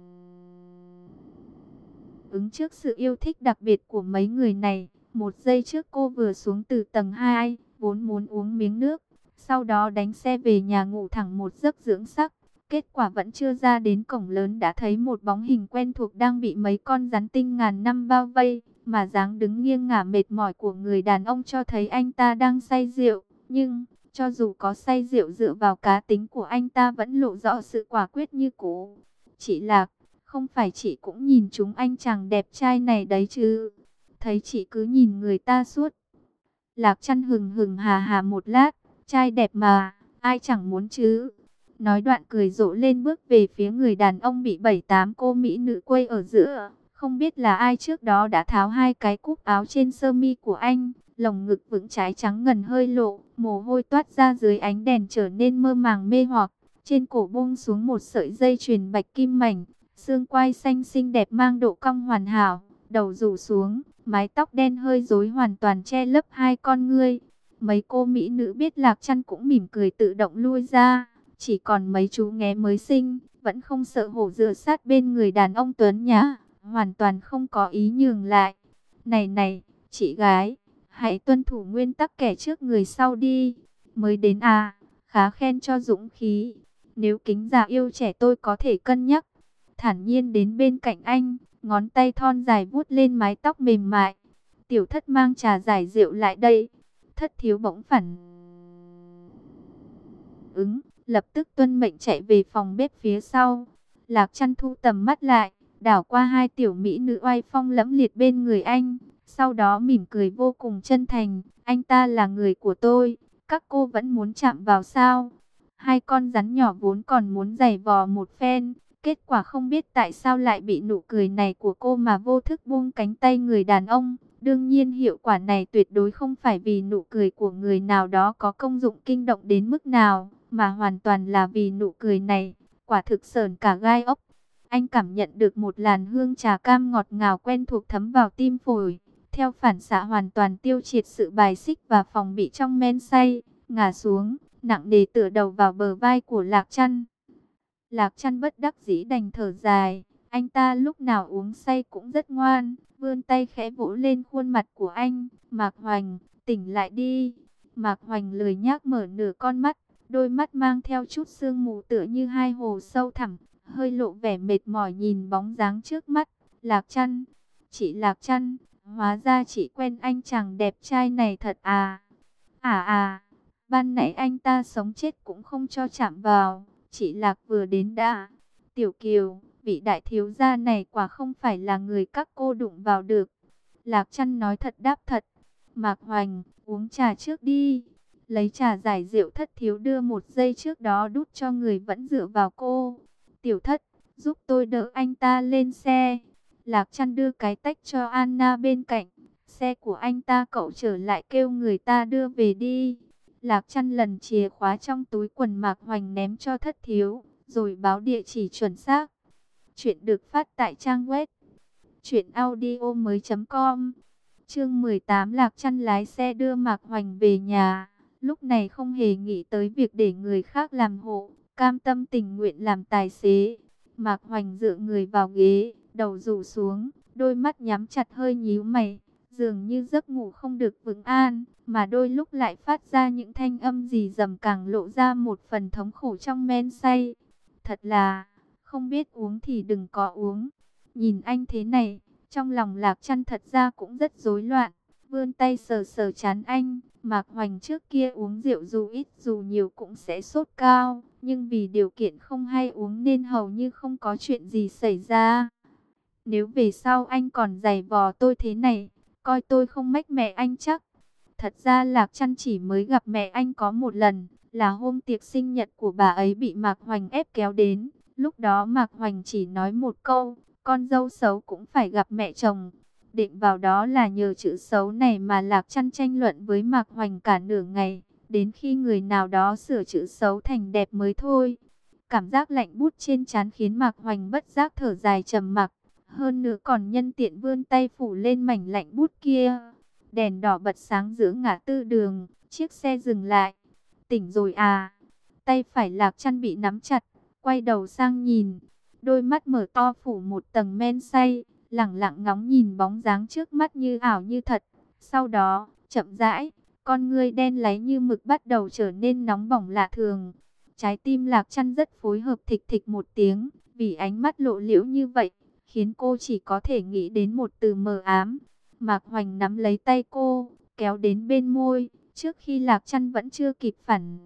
ứng trước sự yêu thích đặc biệt của mấy người này. Một giây trước cô vừa xuống từ tầng hai, vốn muốn uống miếng nước. Sau đó đánh xe về nhà ngủ thẳng một giấc dưỡng sắc. Kết quả vẫn chưa ra đến cổng lớn đã thấy một bóng hình quen thuộc đang bị mấy con rắn tinh ngàn năm bao vây. Mà dáng đứng nghiêng ngả mệt mỏi của người đàn ông cho thấy anh ta đang say rượu. Nhưng, cho dù có say rượu dựa vào cá tính của anh ta vẫn lộ rõ sự quả quyết như cũ. Chị Lạc, không phải chị cũng nhìn chúng anh chàng đẹp trai này đấy chứ? Thấy chị cứ nhìn người ta suốt. Lạc Chân hừng hừng hà hà một lát. Trai đẹp mà, ai chẳng muốn chứ. Nói đoạn cười rộ lên bước về phía người đàn ông bị bảy tám cô mỹ nữ quây ở giữa. Không biết là ai trước đó đã tháo hai cái cúc áo trên sơ mi của anh. Lồng ngực vững trái trắng ngần hơi lộ, mồ hôi toát ra dưới ánh đèn trở nên mơ màng mê hoặc. Trên cổ buông xuống một sợi dây chuyền bạch kim mảnh, xương quai xanh xinh đẹp mang độ cong hoàn hảo, đầu rủ xuống, mái tóc đen hơi rối hoàn toàn che lấp hai con ngươi. Mấy cô mỹ nữ biết Lạc Chân cũng mỉm cười tự động lui ra, chỉ còn mấy chú nghé mới sinh, vẫn không sợ hổ dựa sát bên người đàn ông tuấn nhã, hoàn toàn không có ý nhường lại. Này này, chị gái, hãy tuân thủ nguyên tắc kẻ trước người sau đi. Mới đến à, khá khen cho dũng khí. Nếu kính già yêu trẻ tôi có thể cân nhắc. Thản nhiên đến bên cạnh anh, ngón tay thon dài vuốt lên mái tóc mềm mại. Tiểu thất mang trà giải rượu lại đây. Thất thiếu bỗng phản ứng, lập tức tuân mệnh chạy về phòng bếp phía sau. Lạc Chân thu tầm mắt lại, đảo qua hai tiểu mỹ nữ oai phong lẫm liệt bên người anh. Sau đó mỉm cười vô cùng chân thành. Anh ta là người của tôi, các cô vẫn muốn chạm vào sao? Hai con rắn nhỏ vốn còn muốn giày vò một phen, kết quả không biết tại sao lại bị nụ cười này của cô mà vô thức buông cánh tay người đàn ông. Đương nhiên hiệu quả này tuyệt đối không phải vì nụ cười của người nào đó có công dụng kinh động đến mức nào, mà hoàn toàn là vì nụ cười này, quả thực sởn cả gai ốc. Anh cảm nhận được một làn hương trà cam ngọt ngào quen thuộc thấm vào tim phổi, theo phản xạ hoàn toàn tiêu triệt sự bài xích và phòng bị trong men say, ngả xuống, nặng nề tựa đầu vào bờ vai của Lạc Chăn. Lạc Chăn bất đắc dĩ đành thở dài, anh ta lúc nào uống say cũng rất ngoan, vươn tay khẽ vỗ lên khuôn mặt của anh. Mạc Hoành, tỉnh lại đi. Mạc Hoành lười nhác mở nửa con mắt, đôi mắt mang theo chút sương mù tựa như hai hồ sâu thẳm, hơi lộ vẻ mệt mỏi nhìn bóng dáng trước mắt. Lạc Chăn, chị Lạc Chăn, hóa ra chị quen anh chàng đẹp trai này thật à? À à, ban nãy anh ta sống chết cũng không cho chạm vào. Chị Lạc vừa đến đã. Tiểu Kiều, vị đại thiếu gia này quả không phải là người các cô đụng vào được. Lạc Chăn nói thật đáp thật. Mạc Hoành, uống trà trước đi. Lấy trà giải rượu Thất Thiếu đưa một giây trước đó đút cho người vẫn dựa vào cô. Tiểu Thất, giúp tôi đỡ anh ta lên xe. Lạc Chăn đưa cái tách cho Anna bên cạnh. Xe của anh ta cậu trở lại kêu người ta đưa về đi. Lạc Chăn lần chìa khóa trong túi quần Mạc Hoành ném cho Thất Thiếu, rồi báo địa chỉ chuẩn xác. Chuyện được phát tại trang web truyện audio mới chấm com. Chương mười tám, Lạc Chăn lái xe đưa Mạc Hoành về nhà. Lúc này không hề nghĩ tới việc để người khác làm hộ, cam tâm tình nguyện làm tài xế. Mạc Hoành dựa người vào ghế, đầu rủ xuống, đôi mắt nhắm chặt hơi nhíu mày. Dường như giấc ngủ không được vững an, mà đôi lúc lại phát ra những thanh âm rì rầm càng lộ ra một phần thống khổ trong men say. Thật là, không biết uống thì đừng có uống. Nhìn anh thế này, trong lòng Lạc Chăn thật ra cũng rất rối loạn. Vươn tay sờ sờ trán anh. Mạc Hoành trước kia uống rượu dù ít dù nhiều cũng sẽ sốt cao, nhưng vì điều kiện không hay uống nên hầu như không có chuyện gì xảy ra. Nếu về sau anh còn giày vò tôi thế này, coi tôi không mách mẹ anh chắc. Thật ra Lạc Chăn chỉ mới gặp mẹ anh có một lần, là hôm tiệc sinh nhật của bà ấy bị Mạc Hoành ép kéo đến. Lúc đó Mạc Hoành chỉ nói một câu, con dâu xấu cũng phải gặp mẹ chồng. Định vào đó là nhờ chữ xấu này mà Lạc Chăn tranh luận với Mạc Hoành cả nửa ngày, đến khi người nào đó sửa chữ xấu thành đẹp mới thôi. Cảm giác lạnh bút trên trán khiến Mạc Hoành bất giác thở dài trầm mặc. Hơn nữa còn nhân tiện vươn tay phủ lên mảnh lạnh bút kia. Đèn đỏ bật sáng giữa ngã tư đường, chiếc xe dừng lại. Tỉnh rồi à? Tay phải Lạc Chăn bị nắm chặt, quay đầu sang nhìn. Đôi mắt mở to phủ một tầng men say, lẳng lặng ngóng nhìn bóng dáng trước mắt như ảo như thật. Sau đó, chậm rãi, con ngươi đen láy như mực bắt đầu trở nên nóng bỏng lạ thường. Trái tim Lạc Chăn rất phối hợp thịch thịch một tiếng, vì ánh mắt lộ liễu như vậy, khiến cô chỉ có thể nghĩ đến một từ mờ ám. Mạc Hoành nắm lấy tay cô, kéo đến bên môi, trước khi Lạc Chăn vẫn chưa kịp phản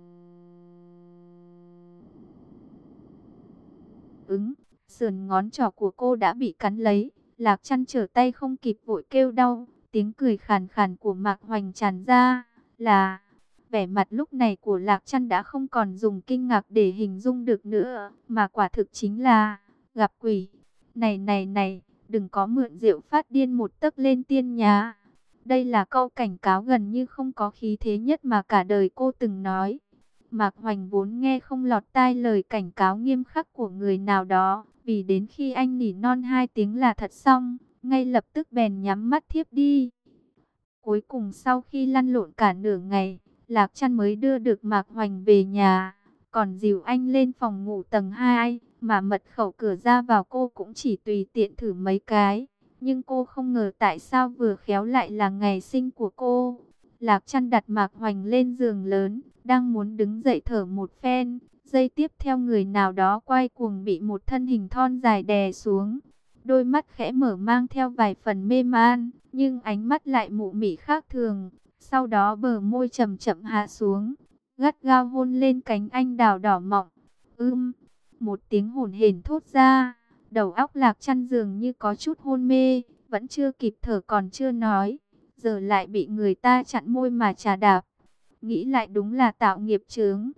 ứng, sườn ngón trỏ của cô đã bị cắn lấy. Lạc Chăn trở tay không kịp vội kêu đau, tiếng cười khàn khàn của Mạc Hoành tràn ra, là... Vẻ mặt lúc này của Lạc Chăn đã không còn dùng kinh ngạc để hình dung được nữa, mà quả thực chính là gặp quỷ. Này này này, đừng có mượn rượu phát điên một tấc lên tiên nhà. Đây là câu cảnh cáo gần như không có khí thế nhất mà cả đời cô từng nói. Mạc Hoành vốn nghe không lọt tai lời cảnh cáo nghiêm khắc của người nào đó, vì đến khi anh nỉ non hai tiếng là thật xong, ngay lập tức bèn nhắm mắt thiếp đi. Cuối cùng sau khi lăn lộn cả nửa ngày, Lạc Chăn mới đưa được Mạc Hoành về nhà, còn dìu anh lên phòng ngủ tầng hai, mà mật khẩu cửa ra vào cô cũng chỉ tùy tiện thử mấy cái. Nhưng cô không ngờ tại sao vừa khéo lại là ngày sinh của cô. Lạc Chăn đặt Mạc Hoành lên giường lớn, đang muốn đứng dậy thở một phen, giây tiếp theo người nào đó quay cuồng bị một thân hình thon dài đè xuống. Đôi mắt khẽ mở mang theo vài phần mê man, nhưng ánh mắt lại mụ mị khác thường. Sau đó bờ môi chậm chậm hạ xuống, gắt gao hôn lên cánh anh đào đỏ mọng. Ưm, một tiếng hổn hển thốt ra, đầu óc Lạc Chăn dường như có chút hôn mê, vẫn chưa kịp thở còn chưa nói, giờ lại bị người ta chặn môi mà trà đạp. Nghĩ lại đúng là tạo nghiệp chướng.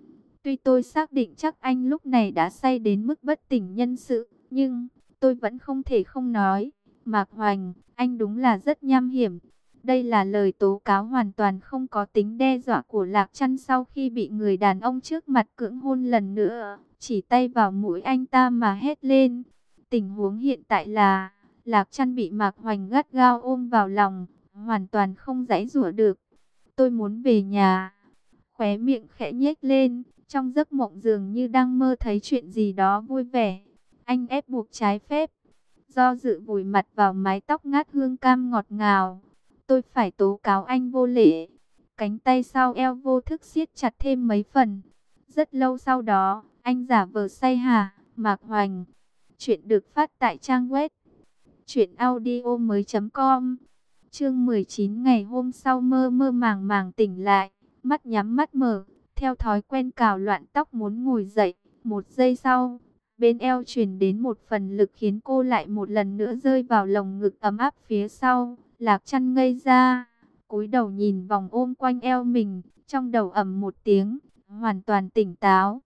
Tuy tôi xác định chắc anh lúc này đã say đến mức bất tỉnh nhân sự, nhưng tôi vẫn không thể không nói. Mạc Hoành, anh đúng là rất nham hiểm. Đây là lời tố cáo hoàn toàn không có tính đe dọa của Lạc Trăn sau khi bị người đàn ông trước mặt cưỡng hôn lần nữa. Chỉ tay vào mũi anh ta mà hét lên. Tình huống hiện tại là Lạc Trăn bị Mạc Hoành gắt gao ôm vào lòng, hoàn toàn không giãy giụa được. Tôi muốn về nhà. Khóe miệng khẽ nhếch lên, trong giấc mộng dường như đang mơ thấy chuyện gì đó vui vẻ. Anh ép buộc trái phép. Do dự vùi mặt vào mái tóc ngát hương cam ngọt ngào. Tôi phải tố cáo anh vô lễ. Cánh tay sau eo vô thức siết chặt thêm mấy phần. Rất lâu sau đó, anh giả vờ say hả, Mạc Hoành. Chuyện được phát tại trang web truyện audio mới chấm com. Chương mười chín ngày hôm sau mơ mơ màng màng tỉnh lại, mắt nhắm mắt mở, theo thói quen cào loạn tóc muốn ngồi dậy. Một giây sau, bên eo truyền đến một phần lực khiến cô lại một lần nữa rơi vào lồng ngực ấm áp phía sau. Lạc Trăn ngây ra, cúi đầu nhìn vòng ôm quanh eo mình, trong đầu ầm một tiếng, hoàn toàn tỉnh táo.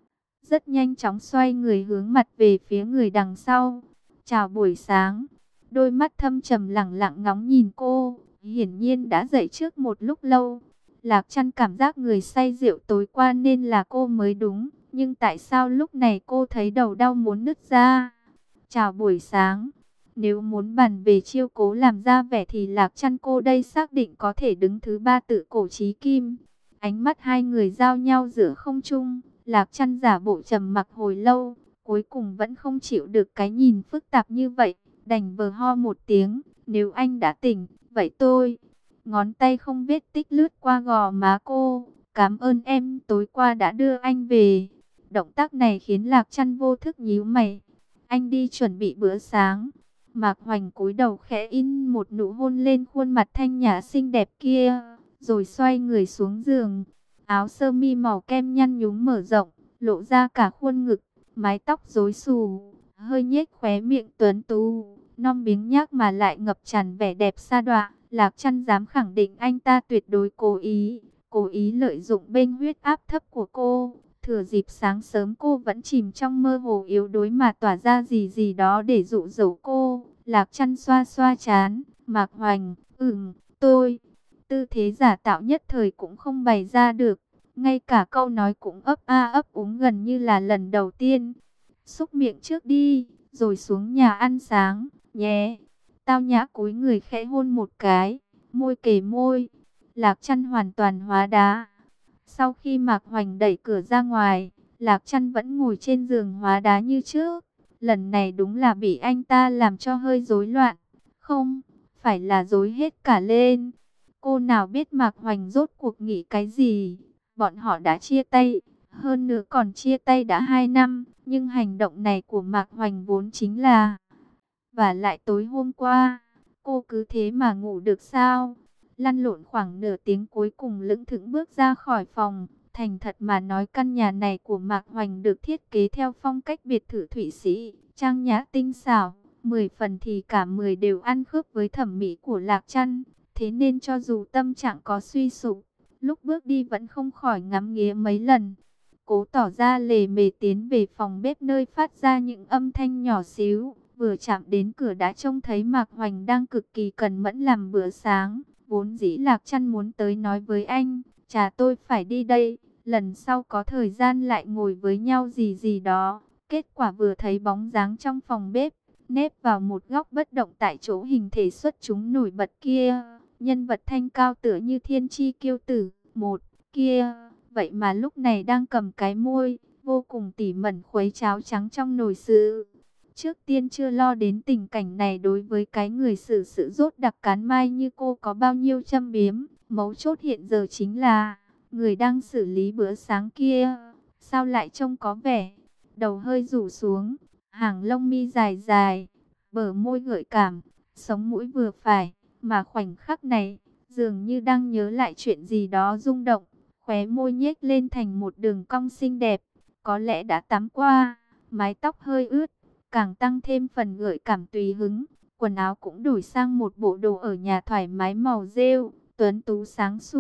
Rất nhanh chóng xoay người hướng mặt về phía người đằng sau. Chào buổi sáng. Đôi mắt thâm trầm lẳng lặng ngóng nhìn cô, hiển nhiên đã dậy trước một lúc lâu. Lạc Trăn cảm giác người say rượu tối qua nên là cô mới đúng, nhưng tại sao lúc này cô thấy đầu đau muốn nứt ra? Chào buổi sáng. Nếu muốn bàn về chiêu cố làm ra vẻ thì Lạc Trăn cô đây xác định có thể đứng thứ ba tự cổ chí kim. Ánh mắt hai người giao nhau giữa không trung, Lạc Trăn giả bộ trầm mặc hồi lâu, cuối cùng vẫn không chịu được cái nhìn phức tạp như vậy, đành vờ ho một tiếng. Nếu anh đã tỉnh, vậy tôi... Ngón tay không vết tích lướt qua gò má cô. Cảm ơn em tối qua đã đưa anh về. Động tác này khiến Lạc Trăn vô thức nhíu mày. Anh đi chuẩn bị bữa sáng. Mạc Hoành cúi đầu khẽ in một nụ hôn lên khuôn mặt thanh nhã xinh đẹp kia, rồi xoay người xuống giường. Áo sơ mi màu kem nhăn nhúm mở rộng, lộ ra cả khuôn ngực, mái tóc rối xù, hơi nhếch khóe miệng tuấn tú, non biếng nhác mà lại ngập tràn vẻ đẹp sa đọa. Lạc Trăn dám khẳng định anh ta tuyệt đối cố ý, cố ý lợi dụng bên huyết áp thấp của cô. Thừa dịp sáng sớm cô vẫn chìm trong mơ hồ yếu đuối mà tỏa ra gì gì đó để dụ dỗ cô. Lạc Trăn xoa xoa chán. Mạc Hoành, ừm, tôi. Tư thế giả tạo nhất thời cũng không bày ra được. Ngay cả câu nói cũng ấp a ấp úng gần như là lần đầu tiên. Xúc miệng trước đi, rồi xuống nhà ăn sáng, nhé. Tao nhã cúi người khẽ hôn một cái, môi kề môi. Lạc Trăn hoàn toàn hóa đá. Sau khi Mạc Hoành đẩy cửa ra ngoài, Lạc Trăn vẫn ngồi trên giường hóa đá như trước. Lần này đúng là bị anh ta làm cho hơi rối loạn. Không, phải là rối hết cả lên. Cô nào biết Mạc Hoành rốt cuộc nghĩ cái gì. Bọn họ đã chia tay, hơn nữa còn chia tay đã hai năm. Nhưng hành động này của Mạc Hoành vốn chính là... Và lại tối hôm qua, cô cứ thế mà ngủ được sao? Lăn lộn khoảng nửa tiếng cuối cùng lững thững bước ra khỏi phòng. Thành thật mà nói, căn nhà này của Mạc Hoành được thiết kế theo phong cách biệt thự Thụy Sĩ, trang nhã tinh xảo, mười phần thì cả mười đều ăn khớp với thẩm mỹ của Lạc Trăn. Thế nên cho dù tâm trạng có suy sụp, lúc bước đi vẫn không khỏi ngắm nghía mấy lần. Cố tỏ ra lề mề tiến về phòng bếp nơi phát ra những âm thanh nhỏ xíu. Vừa chạm đến cửa đã trông thấy Mạc Hoành đang cực kỳ cẩn mẫn làm bữa sáng. Vốn dĩ Lạc Trăn muốn tới nói với anh, chà tôi phải đi đây, lần sau có thời gian lại ngồi với nhau gì gì đó. Kết quả vừa thấy bóng dáng trong phòng bếp, nép vào một góc bất động tại chỗ hình thể xuất chúng nổi bật kia. Nhân vật thanh cao tựa như thiên chi kiêu tử, một kia, vậy mà lúc này đang cầm cái môi, vô cùng tỉ mẩn khuấy cháo trắng trong nồi sứ. Trước tiên chưa lo đến tình cảnh này đối với cái người xử sự rốt đặc cán mai như cô có bao nhiêu châm biếm. Mấu chốt hiện giờ chính là, người đang xử lý bữa sáng kia, sao lại trông có vẻ, đầu hơi rủ xuống, hàng lông mi dài dài, bờ môi gợi cảm, sống mũi vừa phải, mà khoảnh khắc này, dường như đang nhớ lại chuyện gì đó rung động, khóe môi nhếch lên thành một đường cong xinh đẹp, có lẽ đã tắm qua, mái tóc hơi ướt, càng tăng thêm phần gợi cảm tùy hứng. Quần áo cũng đổi sang một bộ đồ ở nhà thoải mái màu rêu, tuấn tú sáng sủa,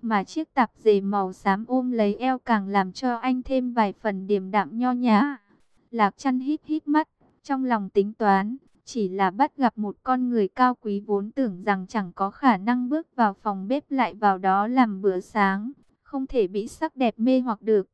mà chiếc tạp dề màu xám ôm lấy eo càng làm cho anh thêm vài phần điềm đạm nho nhã. Lạc Chân híp híp mắt, trong lòng tính toán, chỉ là bắt gặp một con người cao quý vốn tưởng rằng chẳng có khả năng bước vào phòng bếp lại vào đó làm bữa sáng, không thể bị sắc đẹp mê hoặc được.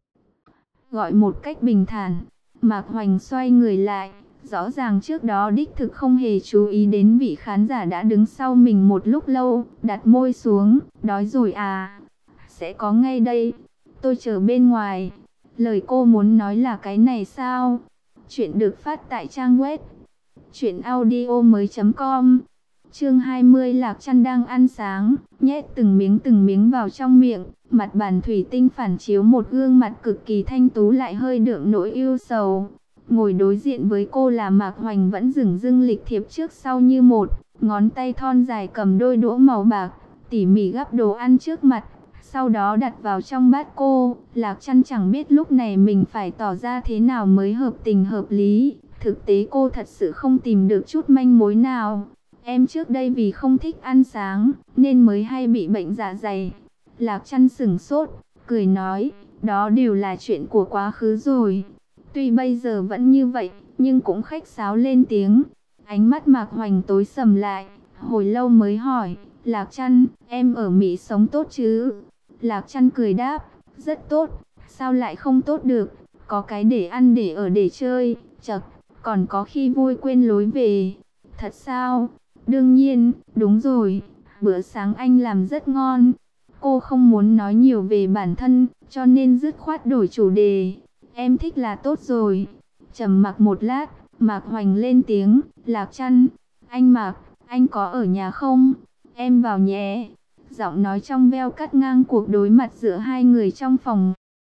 Gọi một cách bình thản, Mạc Hoành xoay người lại, rõ ràng trước đó đích thực không hề chú ý đến vị khán giả đã đứng sau mình một lúc lâu, đặt môi xuống, đói rồi à, sẽ có ngay đây, tôi chờ bên ngoài. Lời cô muốn nói là cái này sao? Chuyện được phát tại trang web truyện audio mới chấm com. Chương hai mươi. Lạc Chân đang ăn sáng, nhét từng miếng từng miếng vào trong miệng, mặt bàn thủy tinh phản chiếu một gương mặt cực kỳ thanh tú lại hơi đượm nỗi ưu sầu. Ngồi đối diện với cô là Mạc Hoành vẫn dửng dưng lịch thiệp trước sau như một, ngón tay thon dài cầm đôi đũa màu bạc, tỉ mỉ gắp đồ ăn trước mặt, sau đó đặt vào trong bát cô. Lạc Chân chẳng biết lúc này mình phải tỏ ra thế nào mới hợp tình hợp lý. Thực tế cô thật sự không tìm được chút manh mối nào. Em trước đây vì không thích ăn sáng, nên mới hay bị bệnh dạ dày. Lạc Chân sững sốt, cười nói, đó đều là chuyện của quá khứ rồi. Tuy bây giờ vẫn như vậy, nhưng cũng khách sáo lên tiếng. Ánh mắt Mạc Hoành tối sầm lại, hồi lâu mới hỏi, Lạc Chân, em ở Mỹ sống tốt chứ? Lạc Chân cười đáp, rất tốt, sao lại không tốt được, có cái để ăn để ở để chơi, chật, còn có khi vui quên lối về. Thật sao? Đương nhiên, đúng rồi, bữa sáng anh làm rất ngon. Cô không muốn nói nhiều về bản thân, cho nên dứt khoát đổi chủ đề. Em thích là tốt rồi. Trầm mặc một lát, Mạc Hoành lên tiếng, Lạc Chân, anh Mạc, anh có ở nhà không? Em vào nhé. Giọng nói trong veo cắt ngang cuộc đối mặt giữa hai người trong phòng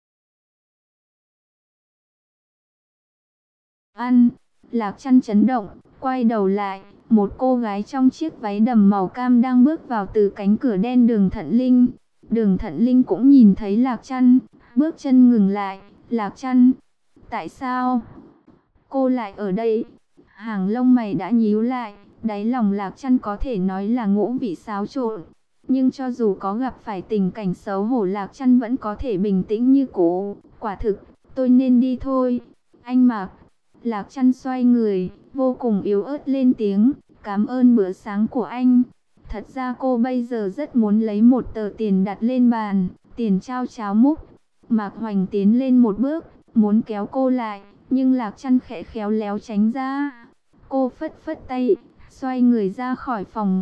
ăn. Lạc Chân chấn động, quay đầu lại, một cô gái trong chiếc váy đầm màu cam đang bước vào từ cánh cửa đen. Đường Thận Linh. Đường Thận Linh cũng nhìn thấy Lạc Chân, bước chân ngừng lại. Lạc Chân, tại sao cô lại ở đây? Hàng lông mày đã nhíu lại, đáy lòng Lạc Chân có thể nói là ngũ vị xáo trộn. Nhưng cho dù có gặp phải tình cảnh xấu hổ, Lạc Chân vẫn có thể bình tĩnh như cũ. Quả thực, tôi nên đi thôi. Anh Mạc. Lạc Chân xoay người, vô cùng yếu ớt lên tiếng, cảm ơn bữa sáng của anh. Thật ra cô bây giờ rất muốn lấy một tờ tiền đặt lên bàn, tiền trao cháo múc. Mạc Hoành tiến lên một bước, muốn kéo cô lại, nhưng Lạc Chân khẽ khéo léo tránh ra. Cô phất phất tay, xoay người ra khỏi phòng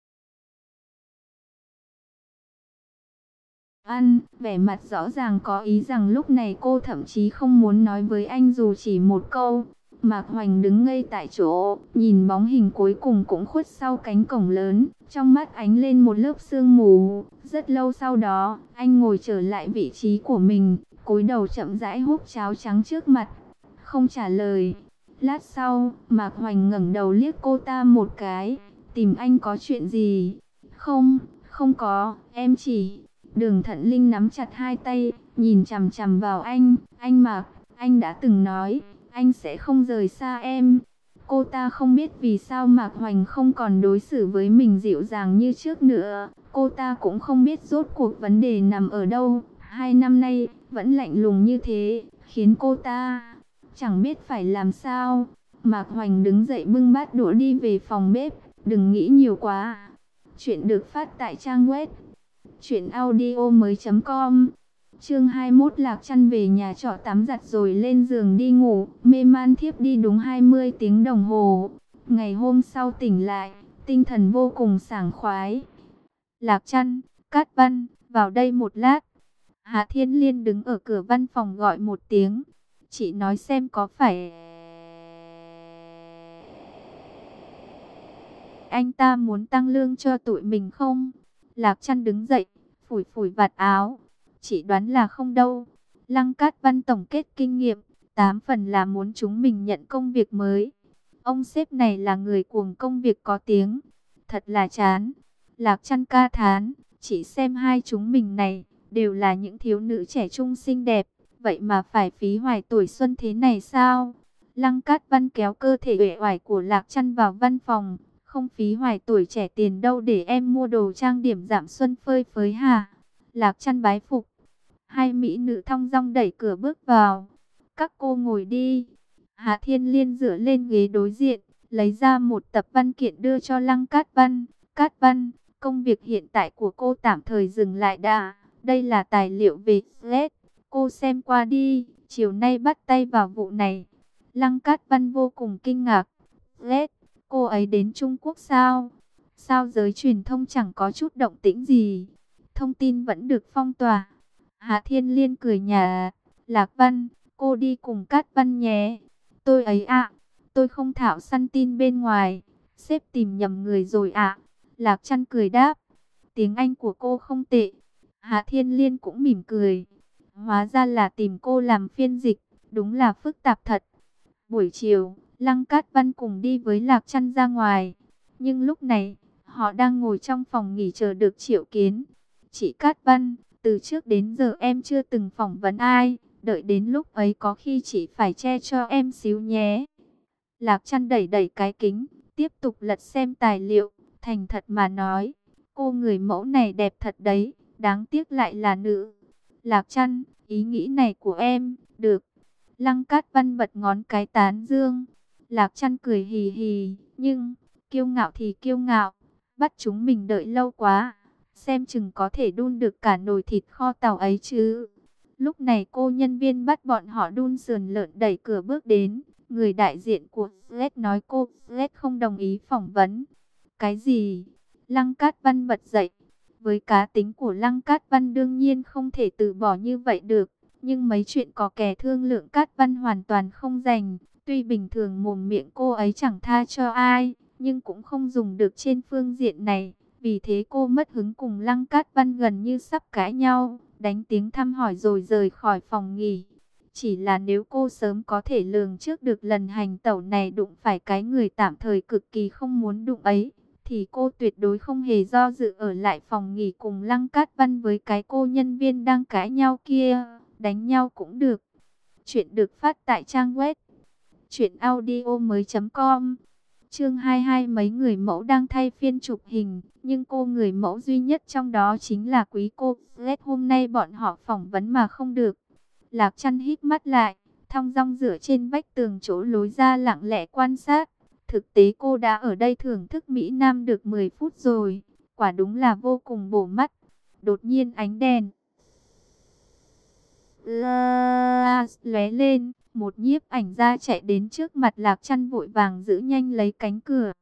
ăn, vẻ mặt rõ ràng có ý rằng lúc này cô thậm chí không muốn nói với anh dù chỉ một câu. Mạc Hoành đứng ngây tại chỗ, nhìn bóng hình cuối cùng cũng khuất sau cánh cổng lớn, trong mắt ánh lên một lớp sương mù. Rất lâu sau đó, anh ngồi trở lại vị trí của mình, cúi đầu chậm rãi húp cháo trắng trước mặt, không trả lời. Lát sau, Mạc Hoành ngẩng đầu liếc cô ta một cái, tìm anh có chuyện gì? Không, không có, em chỉ... Đường Thận Linh nắm chặt hai tay, nhìn chằm chằm vào anh. Anh Mạc, anh đã từng nói, anh sẽ không rời xa em. Cô ta không biết vì sao Mạc Hoành không còn đối xử với mình dịu dàng như trước nữa. Cô ta cũng không biết rốt cuộc vấn đề nằm ở đâu. Hai năm nay, vẫn lạnh lùng như thế, khiến cô ta chẳng biết phải làm sao. Mạc Hoành đứng dậy bưng bát đũa đi về phòng bếp. Đừng nghĩ nhiều quá. Chuyện được phát tại trang web truyện audio mới chấm com. Chương hai mươi mốt. Lạc Chân về nhà trọ tắm giặt rồi lên giường đi ngủ, mê man thiếp đi đúng hai mươi tiếng đồng hồ. Ngày hôm sau tỉnh lại, tinh thần vô cùng sảng khoái. Lạc Chân, Cát Văn, vào đây một lát. Hà Thiên Liên đứng ở cửa văn phòng gọi một tiếng. Chị nói xem có phải anh ta muốn tăng lương cho tụi mình không? Lạc Chân đứng dậy, phủi phủi vạt áo. Chị đoán là không đâu. Lăng Cát Văn tổng kết kinh nghiệm, tám phần là muốn chúng mình nhận công việc mới. Ông sếp này là người cuồng công việc có tiếng. Thật là chán. Lạc Chân ca thán, chỉ xem hai chúng mình này, đều là những thiếu nữ trẻ trung xinh đẹp. Vậy mà phải phí hoài tuổi xuân thế này sao? Lăng Cát Văn kéo cơ thể uể oải của Lạc Chân vào văn phòng. Không phí hoài tuổi trẻ tiền đâu để em mua đồ trang điểm giảm xuân phơi phới hả? Lạc Chân bái phục. Hai mỹ nữ thong dong đẩy cửa bước vào. Các cô ngồi đi. Hạ Thiên Liên dựa lên ghế đối diện, lấy ra một tập văn kiện đưa cho Lăng Cát Văn. Cát Văn, công việc hiện tại của cô tạm thời dừng lại đã. Đây là tài liệu về Fred. Cô xem qua đi, chiều nay bắt tay vào vụ này. Lăng Cát Văn vô cùng kinh ngạc. Fred, cô ấy đến Trung Quốc sao? Sao giới truyền thông chẳng có chút động tĩnh gì? Thông tin vẫn được phong tỏa. Hạ Thiên Liên cười nhạt. Lạc Văn, cô đi cùng Cát Văn nhé. Tôi ấy ạ, tôi không thạo săn tin bên ngoài. Sếp tìm nhầm người rồi ạ. Lạc Chân cười đáp. Tiếng Anh của cô không tệ. Hạ Thiên Liên cũng mỉm cười. Hóa ra là tìm cô làm phiên dịch. Đúng là phức tạp thật. Buổi chiều, Lăng Cát Văn cùng đi với Lạc Chân ra ngoài. Nhưng lúc này, họ đang ngồi trong phòng nghỉ chờ được triệu kiến. Chị Cát Văn, từ trước đến giờ em chưa từng phỏng vấn ai. Đợi đến lúc ấy có khi chị phải che cho em xíu nhé. Lạc Chân đẩy đẩy cái kính, tiếp tục lật xem tài liệu. Thành thật mà nói, cô người mẫu này đẹp thật đấy, đáng tiếc lại là nữ. Lạc Chân, ý nghĩ này của em, được. Lăng Cát Văn bật ngón cái tán dương. Lạc Chân cười hì hì, nhưng, kiêu ngạo thì kiêu ngạo, bắt chúng mình đợi lâu quá. Xem chừng có thể đun được cả nồi thịt kho tàu ấy chứ. Lúc này cô nhân viên bắt bọn họ đun sườn lợn đẩy cửa bước đến. Người đại diện của Fred nói cô Fred không đồng ý phỏng vấn. Cái gì? Lăng Cát Văn bật dậy. Với cá tính của Lăng Cát Văn đương nhiên không thể từ bỏ như vậy được. Nhưng mấy chuyện có kẻ thương lượng Cát Văn hoàn toàn không dành. Tuy bình thường mồm miệng cô ấy chẳng tha cho ai, nhưng cũng không dùng được trên phương diện này. Vì thế cô mất hứng cùng Lăng Cát Văn gần như sắp cãi nhau, đánh tiếng thăm hỏi rồi rời khỏi phòng nghỉ. Chỉ là nếu cô sớm có thể lường trước được lần hành tẩu này đụng phải cái người tạm thời cực kỳ không muốn đụng ấy, thì cô tuyệt đối không hề do dự ở lại phòng nghỉ cùng Lăng Cát Văn với cái cô nhân viên đang cãi nhau kia. Đánh nhau cũng được. Chuyện được phát tại trang web truyện audio mới chấm com. Chương hai mươi hai, mấy người mẫu đang thay phiên chụp hình, nhưng cô người mẫu duy nhất trong đó chính là quý cô Fred. Hôm nay bọn họ phỏng vấn mà không được. Lạc Chân híp mắt lại, thong dong dựa trên vách tường chỗ lối ra lặng lẽ quan sát. Thực tế cô đã ở đây thưởng thức Mỹ Nam được mười phút rồi, quả đúng là vô cùng bổ mắt. Đột nhiên ánh đèn lóe lên, một nhiếp ảnh gia chạy đến trước mặt Lạc Chân vội vàng giữ nhanh lấy cánh cửa.